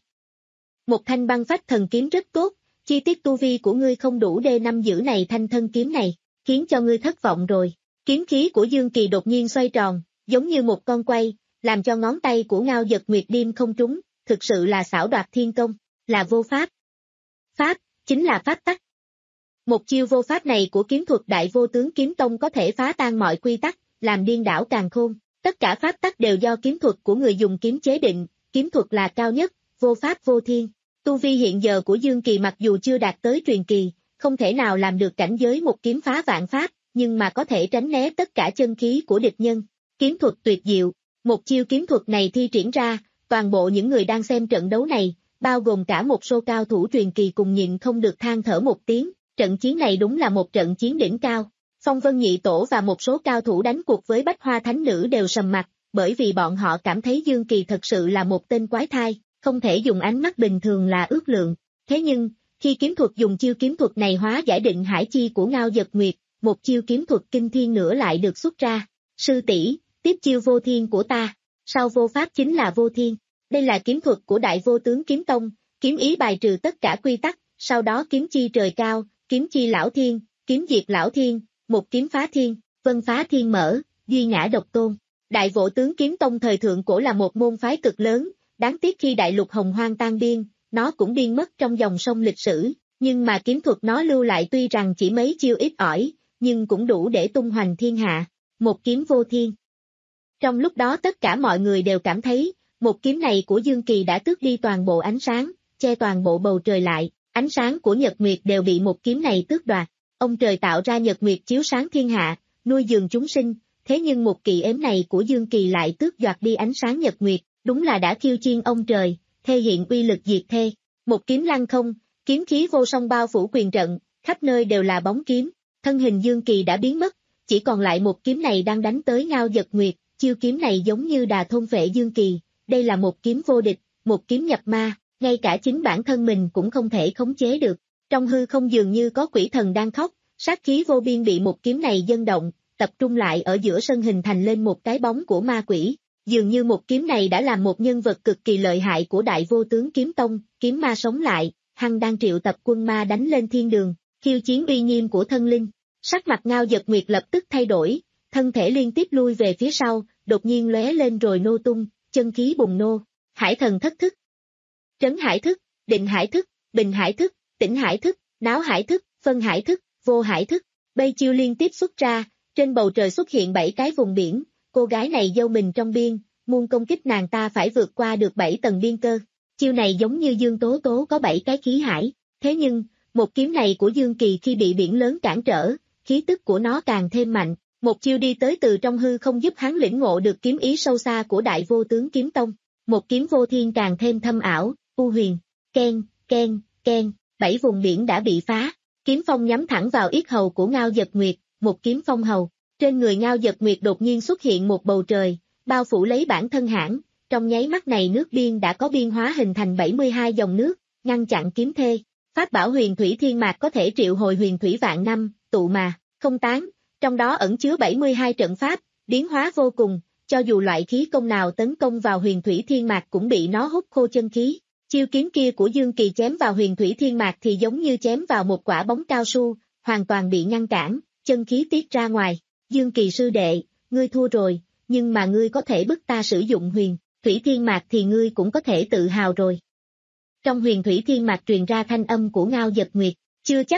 Một thanh băng phách thần kiếm rất tốt, chi tiết tu vi của ngươi không đủ đê năm giữ này thanh thân kiếm này, khiến cho ngươi thất vọng rồi. Kiếm khí của Dương Kỳ đột nhiên xoay tròn, giống như một con quay, làm cho ngón tay của Ngao Dật Nguyệt điên không trúng, thực sự là xảo đoạt thiên công, là vô pháp. Pháp, chính là pháp tắc. Một chiêu vô pháp này của kiếm thuật Đại Vô Tướng Kiếm Tông có thể phá tan mọi quy tắc, làm điên đảo càn khôn. Tất cả pháp tắc đều do kiếm thuật của người dùng kiếm chế định, kiếm thuật là cao nhất, vô pháp vô thiên. Tu vi hiện giờ của Dương Kỳ mặc dù chưa đạt tới truyền kỳ, không thể nào làm được cảnh giới một kiếm phá vạn pháp, nhưng mà có thể tránh né tất cả chân khí của địch nhân. Kiếm thuật tuyệt diệu, một chiêu kiếm thuật này thi triển ra, toàn bộ những người đang xem trận đấu này, bao gồm cả một số cao thủ truyền kỳ cùng nhịn không được than thở một tiếng, trận chiến này đúng là một trận chiến đỉnh cao. Phong Vân Nhị Tổ và một số cao thủ đánh cuộc với Bách Hoa Thánh Nữ đều sầm mặt, bởi vì bọn họ cảm thấy Dương Kỳ thật sự là một tên quái thai, không thể dùng ánh mắt bình thường là ước lượng. Thế nhưng, khi kiếm thuật dùng chiêu kiếm thuật này hóa giải định hải chi của Ngao Dật Nguyệt, một chiêu kiếm thuật kinh thiên nữa lại được xuất ra. Sư tỷ, tiếp chiêu vô thiên của ta, sau vô pháp chính là vô thiên. Đây là kiếm thuật của Đại Vô Tướng Kiếm Tông, kiếm ý bài trừ tất cả quy tắc, sau đó kiếm chi trời cao, kiếm chi lão thiên, kiếm diệt lão thiên, một kiếm phá thiên, vân phá thiên mở, duy ngã độc tôn. Đại Vô Tướng Kiếm Tông thời thượng cổ là một môn phái cực lớn, đáng tiếc khi đại lục hồng hoang tan biên, nó cũng điên mất trong dòng sông lịch sử, nhưng mà kiếm thuật nó lưu lại tuy rằng chỉ mấy chiêu ít ỏi, nhưng cũng đủ để tung hoành thiên hạ, một kiếm vô thiên. Trong lúc đó tất cả mọi người đều cảm thấy, một kiếm này của Dương Kỳ đã tước đi toàn bộ ánh sáng, che toàn bộ bầu trời lại, ánh sáng của nhật nguyệt đều bị một kiếm này tước đoạt. Ông trời tạo ra nhật nguyệt chiếu sáng thiên hạ, nuôi dưỡng chúng sinh, thế nhưng một kỳ ếm này của Dương Kỳ lại tước đoạt đi ánh sáng nhật nguyệt, đúng là đã khiêu chiên ông trời, thể hiện uy lực diệt thê. Một kiếm lăng không, kiếm khí vô song bao phủ quyền trận, khắp nơi đều là bóng kiếm, thân hình Dương Kỳ đã biến mất, chỉ còn lại một kiếm này đang đánh tới Ngao Dật Nguyệt, chiêu kiếm này giống như đà thôn phệ Dương Kỳ, đây là một kiếm vô địch, một kiếm nhập ma, ngay cả chính bản thân mình cũng không thể khống chế được. Trong hư không dường như có quỷ thần đang khóc, sát khí vô biên bị một kiếm này dâng động, tập trung lại ở giữa sân hình thành lên một cái bóng của ma quỷ. Dường như một kiếm này đã làm một nhân vật cực kỳ lợi hại của Đại Vô Tướng Kiếm Tông, kiếm ma sống lại, hăng đang triệu tập quân ma đánh lên thiên đường, khiêu chiến uy nghiêm của thân linh. Sắc mặt Ngao Dật Nguyệt lập tức thay đổi, thân thể liên tiếp lui về phía sau, đột nhiên lóe lên rồi nô tung, chân khí bùng nô. Hải thần thất thức, trấn hải thức, định hải thức, bình hải thức, tĩnh hải thức, náo hải thức, phân hải thức, vô hải thức. Bây chiêu liên tiếp xuất ra, trên bầu trời xuất hiện bảy cái vùng biển, cô gái này giâu mình trong biên, muốn công kích nàng ta phải vượt qua được bảy tầng biên cơ. Chiêu này giống như Dương Tố Tố có bảy cái khí hải, thế nhưng, một kiếm này của Dương Kỳ khi bị biển lớn cản trở, khí tức của nó càng thêm mạnh, một chiêu đi tới từ trong hư không giúp hắn lĩnh ngộ được kiếm ý sâu xa của Đại Vô Tướng Kiếm Tông. Một kiếm vô thiên càng thêm thâm ảo, u huyền, ken, ken, ken, bảy vùng biển đã bị phá, kiếm phong nhắm thẳng vào yết hầu của Ngao Dật Nguyệt, một kiếm phong hầu. Trên người Ngao Dật Nguyệt đột nhiên xuất hiện một bầu trời, bao phủ lấy bản thân hãn, trong nháy mắt này nước biên đã có biên hóa hình thành bảy mươi hai dòng nước, ngăn chặn kiếm thê. Pháp bảo huyền thủy thiên mạc có thể triệu hồi huyền thủy vạn năm, tụ mà, không tán, trong đó ẩn chứa bảy mươi hai trận pháp, biến hóa vô cùng, cho dù loại khí công nào tấn công vào huyền thủy thiên mạc cũng bị nó hút khô chân khí. Chiêu kiếm kia của Dương Kỳ chém vào huyền thủy thiên mạc thì giống như chém vào một quả bóng cao su, hoàn toàn bị ngăn cản, chân khí tiết ra ngoài. Dương Kỳ sư đệ, ngươi thua rồi, nhưng mà ngươi có thể bức ta sử dụng huyền thủy thiên mạc thì ngươi cũng có thể tự hào rồi. Trong huyền thủy thiên mạc truyền ra thanh âm của Ngao Dật Nguyệt, chưa chắc,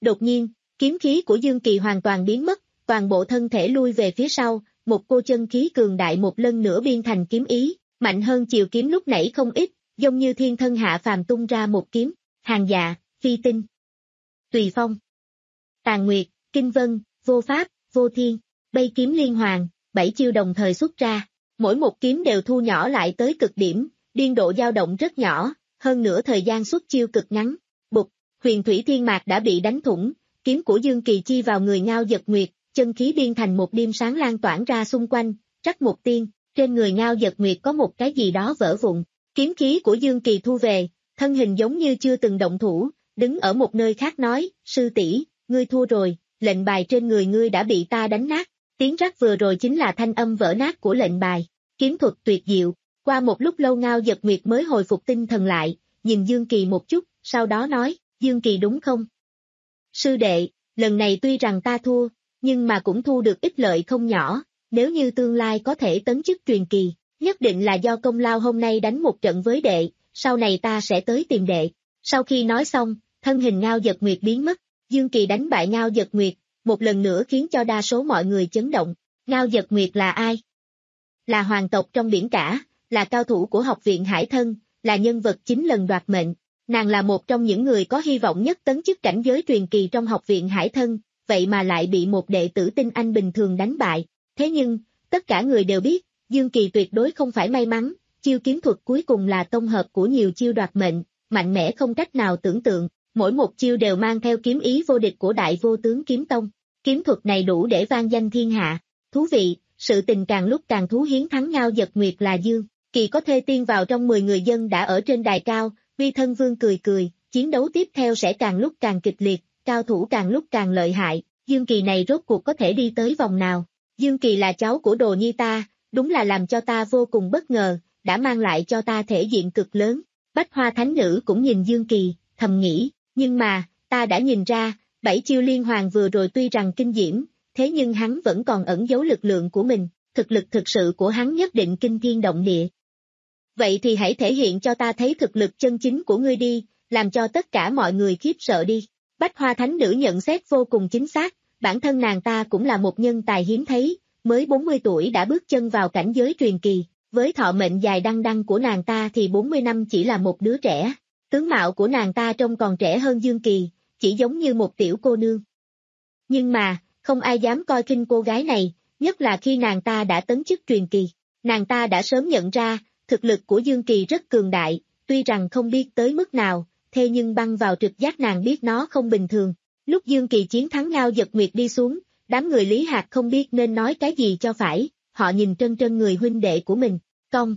Đột nhiên, kiếm khí của Dương Kỳ hoàn toàn biến mất, toàn bộ thân thể lui về phía sau, một cô chân khí cường đại một lần nữa biên thành kiếm ý, mạnh hơn chiều kiếm lúc nãy không ít, giống như thiên thân hạ phàm tung ra một kiếm, hàng dạ, phi tinh, tùy phong, tàn nguyệt, kinh vân, vô pháp, vô thiên, bay kiếm liên hoàn, bảy chiêu đồng thời xuất ra, mỗi một kiếm đều thu nhỏ lại tới cực điểm, biên độ dao động rất nhỏ, hơn nữa thời gian xuất chiêu cực ngắn, bụt, huyền thủy thiên mạc đã bị đánh thủng, kiếm của Dương Kỳ chi vào người Ngao Dật Nguyệt, chân khí biên thành một đêm sáng lan tỏa ra xung quanh, rắc một tiếng, trên người Ngao Dật Nguyệt có một cái gì đó vỡ vụn, kiếm khí của Dương Kỳ thu về, thân hình giống như chưa từng động thủ, đứng ở một nơi khác nói, sư tỷ, ngươi thua rồi, lệnh bài trên người ngươi đã bị ta đánh nát, tiếng rắc vừa rồi chính là thanh âm vỡ nát của lệnh bài, kiếm thuật tuyệt diệu, qua một lúc lâu Ngao Dật Nguyệt mới hồi phục tinh thần lại, nhìn Dương Kỳ một chút, sau đó nói, Dương Kỳ đúng không? Sư đệ, lần này tuy rằng ta thua, nhưng mà cũng thu được ích lợi không nhỏ, nếu như tương lai có thể tấn chức truyền kỳ, nhất định là do công lao hôm nay đánh một trận với đệ, sau này ta sẽ tới tìm đệ. Sau khi nói xong, thân hình Ngao Dật Nguyệt biến mất, Dương Kỳ đánh bại Ngao Dật Nguyệt, một lần nữa khiến cho đa số mọi người chấn động. Ngao Dật Nguyệt là ai? Là hoàng tộc trong biển cả, là cao thủ của học viện Hải Thân, là nhân vật chín lần đoạt mệnh. Nàng là một trong những người có hy vọng nhất tấn chức cảnh giới truyền kỳ trong học viện Hải Thân, vậy mà lại bị một đệ tử tinh anh bình thường đánh bại. Thế nhưng, tất cả người đều biết, Dương Kỳ tuyệt đối không phải may mắn, chiêu kiếm thuật cuối cùng là tổng hợp của nhiều chiêu đoạt mệnh, mạnh mẽ không cách nào tưởng tượng, mỗi một chiêu đều mang theo kiếm ý vô địch của Đại Vô Tướng Kiếm Tông. Kiếm thuật này đủ để vang danh thiên hạ. Thú vị, sự tình càng lúc càng thú hiến thắng Ngao Dật Nguyệt là Dương Kỳ có thể tiên vào trong mười người dân đã ở trên đài cao. Vi Thân Vương cười cười, chiến đấu tiếp theo sẽ càng lúc càng kịch liệt, cao thủ càng lúc càng lợi hại, Dương Kỳ này rốt cuộc có thể đi tới vòng nào. Dương Kỳ là cháu của Đồ Nhi ta, đúng là làm cho ta vô cùng bất ngờ, đã mang lại cho ta thể diện cực lớn. Bách Hoa Thánh Nữ cũng nhìn Dương Kỳ, thầm nghĩ, nhưng mà, ta đã nhìn ra, bảy chiêu liên hoàn vừa rồi tuy rằng kinh diễm, thế nhưng hắn vẫn còn ẩn giấu lực lượng của mình, thực lực thực sự của hắn nhất định kinh thiên động địa. Vậy thì hãy thể hiện cho ta thấy thực lực chân chính của ngươi đi, làm cho tất cả mọi người khiếp sợ đi. Bách Hoa Thánh Nữ nhận xét vô cùng chính xác, bản thân nàng ta cũng là một nhân tài hiếm thấy, mới bốn mươi tuổi đã bước chân vào cảnh giới truyền kỳ, với thọ mệnh dài đăng đăng của nàng ta thì bốn mươi năm chỉ là một đứa trẻ. Tướng mạo của nàng ta trông còn trẻ hơn Dương Kỳ, chỉ giống như một tiểu cô nương. Nhưng mà, không ai dám coi khinh cô gái này, nhất là khi nàng ta đã tấn chức truyền kỳ. Nàng ta đã sớm nhận ra, thực lực của Dương Kỳ rất cường đại, tuy rằng không biết tới mức nào, thế nhưng băng vào trực giác nàng biết nó không bình thường. Lúc Dương Kỳ chiến thắng Ngao Dật Nguyệt đi xuống, đám người Lý Hạc không biết nên nói cái gì cho phải, họ nhìn trân trân người huynh đệ của mình, cong.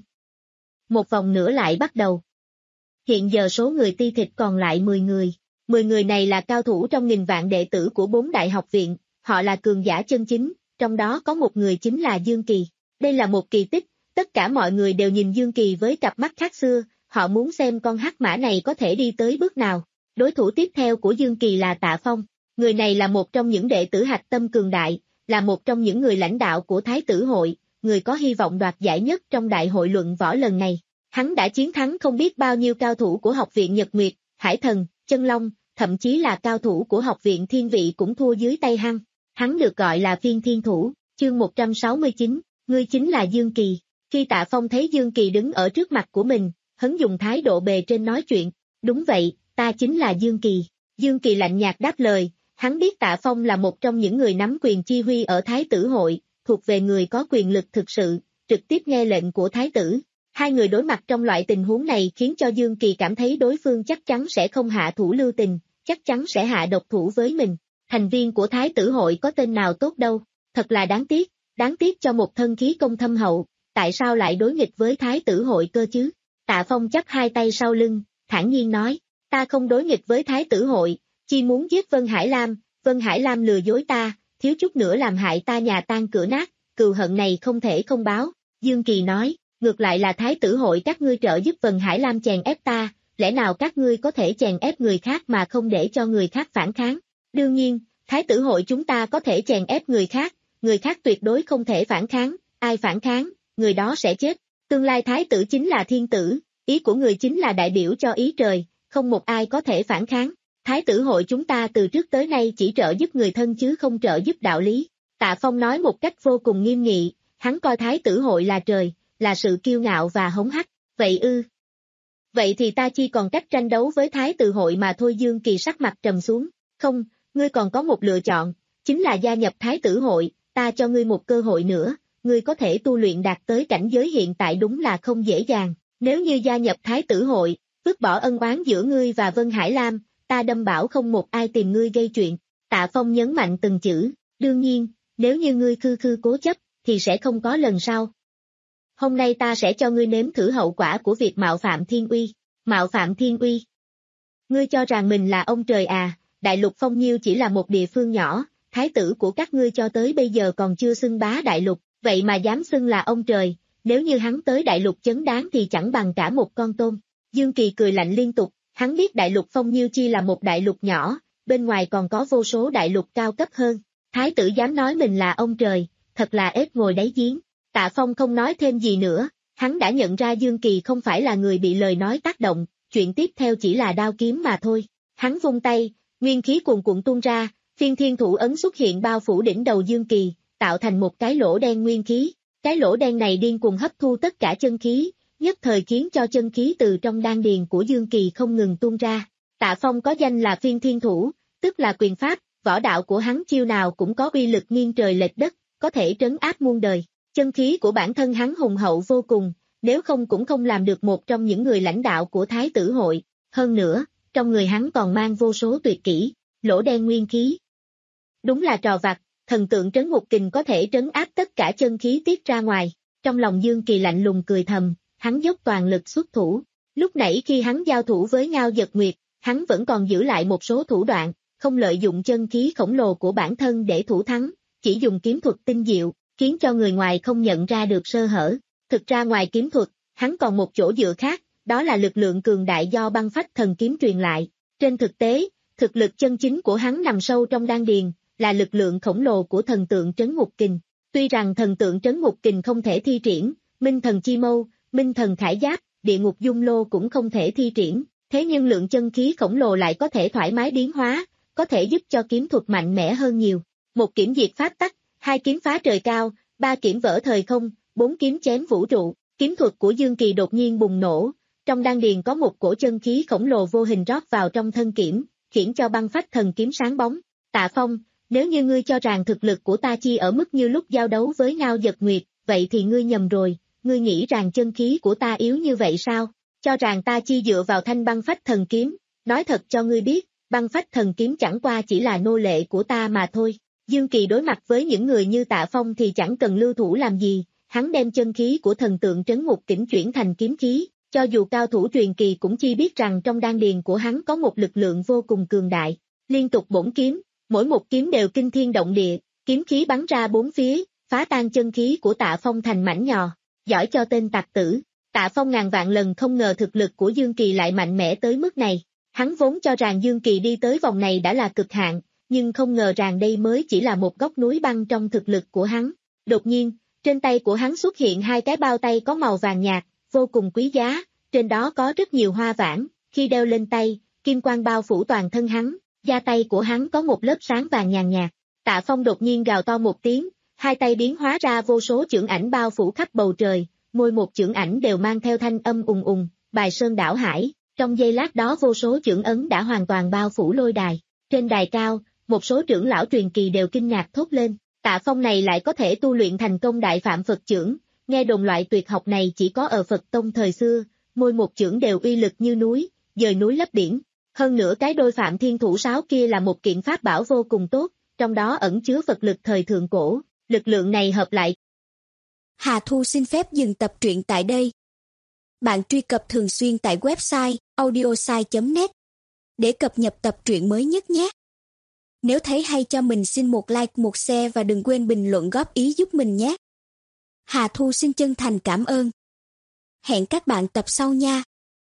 Một vòng nữa lại bắt đầu. Hiện giờ số người ti thịt còn lại mười người, mười người này là cao thủ trong nghìn vạn đệ tử của bốn đại học viện, họ là cường giả chân chính, trong đó có một người chính là Dương Kỳ. Đây là một kỳ tích. Tất cả mọi người đều nhìn Dương Kỳ với cặp mắt khác xưa, họ muốn xem con hắc mã này có thể đi tới bước nào. Đối thủ tiếp theo của Dương Kỳ là Tạ Phong, người này là một trong những đệ tử hạch tâm cường đại, là một trong những người lãnh đạo của Thái tử hội, người có hy vọng đoạt giải nhất trong đại hội luận võ lần này. Hắn đã chiến thắng không biết bao nhiêu cao thủ của học viện Nhật Nguyệt, Hải Thần, Chân Long, thậm chí là cao thủ của học viện Thiên Vị cũng thua dưới tay hắn. Hắn được gọi là Phiên Thiên Thủ, chương một trăm sáu mươi chín, ngươi chính là Dương Kỳ. Khi Tạ Phong thấy Dương Kỳ đứng ở trước mặt của mình, hắn dùng thái độ bề trên nói chuyện, đúng vậy, ta chính là Dương Kỳ. Dương Kỳ lạnh nhạt đáp lời, hắn biết Tạ Phong là một trong những người nắm quyền chi huy ở Thái tử hội, thuộc về người có quyền lực thực sự, trực tiếp nghe lệnh của Thái tử. Hai người đối mặt trong loại tình huống này khiến cho Dương Kỳ cảm thấy đối phương chắc chắn sẽ không hạ thủ lưu tình, chắc chắn sẽ hạ độc thủ với mình. Thành viên của Thái tử hội có tên nào tốt đâu, thật là đáng tiếc, đáng tiếc cho một thân khí công thâm hậu. Tại sao lại đối nghịch với Thái tử hội cơ chứ? Tạ Phong chắp hai tay sau lưng, thản nhiên nói, ta không đối nghịch với Thái tử hội, chỉ muốn giết Vân Hải Lam, Vân Hải Lam lừa dối ta, thiếu chút nữa làm hại ta nhà tan cửa nát, cừu hận này không thể không báo. Dương Kỳ nói, ngược lại là Thái tử hội các ngươi trợ giúp Vân Hải Lam chèn ép ta, lẽ nào các ngươi có thể chèn ép người khác mà không để cho người khác phản kháng? Đương nhiên, Thái tử hội chúng ta có thể chèn ép người khác, người khác tuyệt đối không thể phản kháng, ai phản kháng, người đó sẽ chết. Tương lai thái tử chính là thiên tử, ý của người chính là đại biểu cho ý trời, không một ai có thể phản kháng. Thái tử hội chúng ta từ trước tới nay chỉ trợ giúp người thân chứ không trợ giúp đạo lý. Tạ Phong nói một cách vô cùng nghiêm nghị, hắn coi Thái tử hội là trời, là sự kiêu ngạo và hống hách. Vậy ư? Vậy thì ta chi còn cách tranh đấu với Thái tử hội mà thôi. Dương Kỳ sắc mặt trầm xuống. Không, ngươi còn có một lựa chọn, chính là gia nhập Thái tử hội, ta cho ngươi một cơ hội nữa, ngươi có thể tu luyện đạt tới cảnh giới hiện tại đúng là không dễ dàng. Nếu như gia nhập Thái tử hội, vứt bỏ ân oán giữa ngươi và Vân Hải Lam, ta đâm bảo không một ai tìm ngươi gây chuyện. Tạ Phong nhấn mạnh từng chữ, đương nhiên, nếu như ngươi khư khư cố chấp, thì sẽ không có lần sau. Hôm nay ta sẽ cho ngươi nếm thử hậu quả của việc mạo phạm thiên uy. Mạo phạm thiên uy. Ngươi cho rằng mình là ông trời à, đại lục Phong Nhiêu chỉ là một địa phương nhỏ, thái tử của các ngươi cho tới bây giờ còn chưa xưng bá đại lục, vậy mà dám xưng là ông trời, nếu như hắn tới đại lục chấn đáng thì chẳng bằng cả một con tôm. Dương Kỳ cười lạnh liên tục, hắn biết đại lục Phong Nhiêu chi là một đại lục nhỏ, bên ngoài còn có vô số đại lục cao cấp hơn, thái tử dám nói mình là ông trời, thật là ếch ngồi đáy giếng. Tạ Phong không nói thêm gì nữa, hắn đã nhận ra Dương Kỳ không phải là người bị lời nói tác động, chuyện tiếp theo chỉ là đao kiếm mà thôi. Hắn vung tay, nguyên khí cuồn cuộn tuôn ra, phiên thiên thủ ấn xuất hiện bao phủ đỉnh đầu Dương Kỳ, tạo thành một cái lỗ đen nguyên khí. Cái lỗ đen này điên cuồng hấp thu tất cả chân khí, nhất thời khiến cho chân khí từ trong đan điền của Dương Kỳ không ngừng tuôn ra. Tạ Phong có danh là phiên thiên thủ, tức là quyền pháp, võ đạo của hắn chiêu nào cũng có uy lực nghiêng trời lệch đất, có thể trấn áp muôn đời. Chân khí của bản thân hắn hùng hậu vô cùng, nếu không cũng không làm được một trong những người lãnh đạo của Thái tử hội. Hơn nữa, trong người hắn còn mang vô số tuyệt kỹ, lỗ đen nguyên khí. Đúng là trò vặt, thần tượng trấn ngục kình có thể trấn áp tất cả chân khí tiết ra ngoài. Trong lòng Dương Kỳ lạnh lùng cười thầm, hắn dốc toàn lực xuất thủ. Lúc nãy khi hắn giao thủ với Ngao Giật Nguyệt, hắn vẫn còn giữ lại một số thủ đoạn, không lợi dụng chân khí khổng lồ của bản thân để thủ thắng, chỉ dùng kiếm thuật tinh diệu, khiến cho người ngoài không nhận ra được sơ hở. Thực ra ngoài kiếm thuật, hắn còn một chỗ dựa khác, đó là lực lượng cường đại do băng phách thần kiếm truyền lại. Trên thực tế, thực lực chân chính của hắn nằm sâu trong đan điền, là lực lượng khổng lồ của thần tượng trấn ngục kình. Tuy rằng thần tượng trấn ngục kình không thể thi triển, minh thần chi mâu, minh thần khải giáp, địa ngục dung lô cũng không thể thi triển, thế nhưng lượng chân khí khổng lồ lại có thể thoải mái biến hóa, có thể giúp cho kiếm thuật mạnh mẽ hơn nhiều. Một kiếm diệt pháp tắc, hai kiếm phá trời cao, ba kiếm vỡ thời không, bốn kiếm chém vũ trụ. Kiếm thuật của Dương Kỳ đột nhiên bùng nổ, trong đan điền có một cổ chân khí khổng lồ vô hình rót vào trong thân kiếm, khiến cho băng phách thần kiếm sáng bóng. Tạ Phong, nếu như ngươi cho rằng thực lực của ta chi ở mức như lúc giao đấu với Ngao Giật Nguyệt, vậy thì ngươi nhầm rồi, ngươi nghĩ rằng chân khí của ta yếu như vậy sao? Cho rằng ta chi dựa vào thanh băng phách thần kiếm, nói thật cho ngươi biết, băng phách thần kiếm chẳng qua chỉ là nô lệ của ta mà thôi. Dương Kỳ đối mặt với những người như Tạ Phong thì chẳng cần lưu thủ làm gì, hắn đem chân khí của thần tượng trấn ngục kình chuyển thành kiếm khí, cho dù cao thủ truyền kỳ cũng chi biết rằng trong đan điền của hắn có một lực lượng vô cùng cường đại. Liên tục bổng kiếm, mỗi một kiếm đều kinh thiên động địa, kiếm khí bắn ra bốn phía, phá tan chân khí của Tạ Phong thành mảnh nhỏ, giỏi cho tên tặc tử. Tạ Phong ngàn vạn lần không ngờ thực lực của Dương Kỳ lại mạnh mẽ tới mức này, hắn vốn cho rằng Dương Kỳ đi tới vòng này đã là cực hạn, nhưng không ngờ rằng đây mới chỉ là một góc núi băng trong thực lực của hắn. Đột nhiên, trên tay của hắn xuất hiện hai cái bao tay có màu vàng nhạt, vô cùng quý giá, trên đó có rất nhiều hoa vãn, khi đeo lên tay, kim quang bao phủ toàn thân hắn, da tay của hắn có một lớp sáng vàng nhàn nhạt. Tạ Phong đột nhiên gào to một tiếng, hai tay biến hóa ra vô số chưởng ảnh bao phủ khắp bầu trời, mỗi một chưởng ảnh đều mang theo thanh âm ùng ùng, bài sơn đảo hải, trong giây lát đó vô số chưởng ấn đã hoàn toàn bao phủ lôi đài. Trên đài cao, một số trưởng lão truyền kỳ đều kinh ngạc thốt lên, Tạ Phong này lại có thể tu luyện thành công đại phạm Phật chưởng, nghe đồn loại tuyệt học này chỉ có ở Phật tông thời xưa, mỗi một chưởng đều uy lực như núi, dời núi lấp biển. Hơn nữa cái đôi phạm thiên thủ sáo kia là một kiện pháp bảo vô cùng tốt, trong đó ẩn chứa Phật lực thời thượng cổ, lực lượng này hợp lại. Hà Thu xin phép dừng tập truyện tại đây. Bạn truy cập thường xuyên tại website audiosai chấm net để cập nhật tập truyện mới nhất nhé. Nếu thấy hay cho mình xin một like, một share và đừng quên bình luận góp ý giúp mình nhé. Hà Thu xin chân thành cảm ơn. Hẹn các bạn tập sau nha.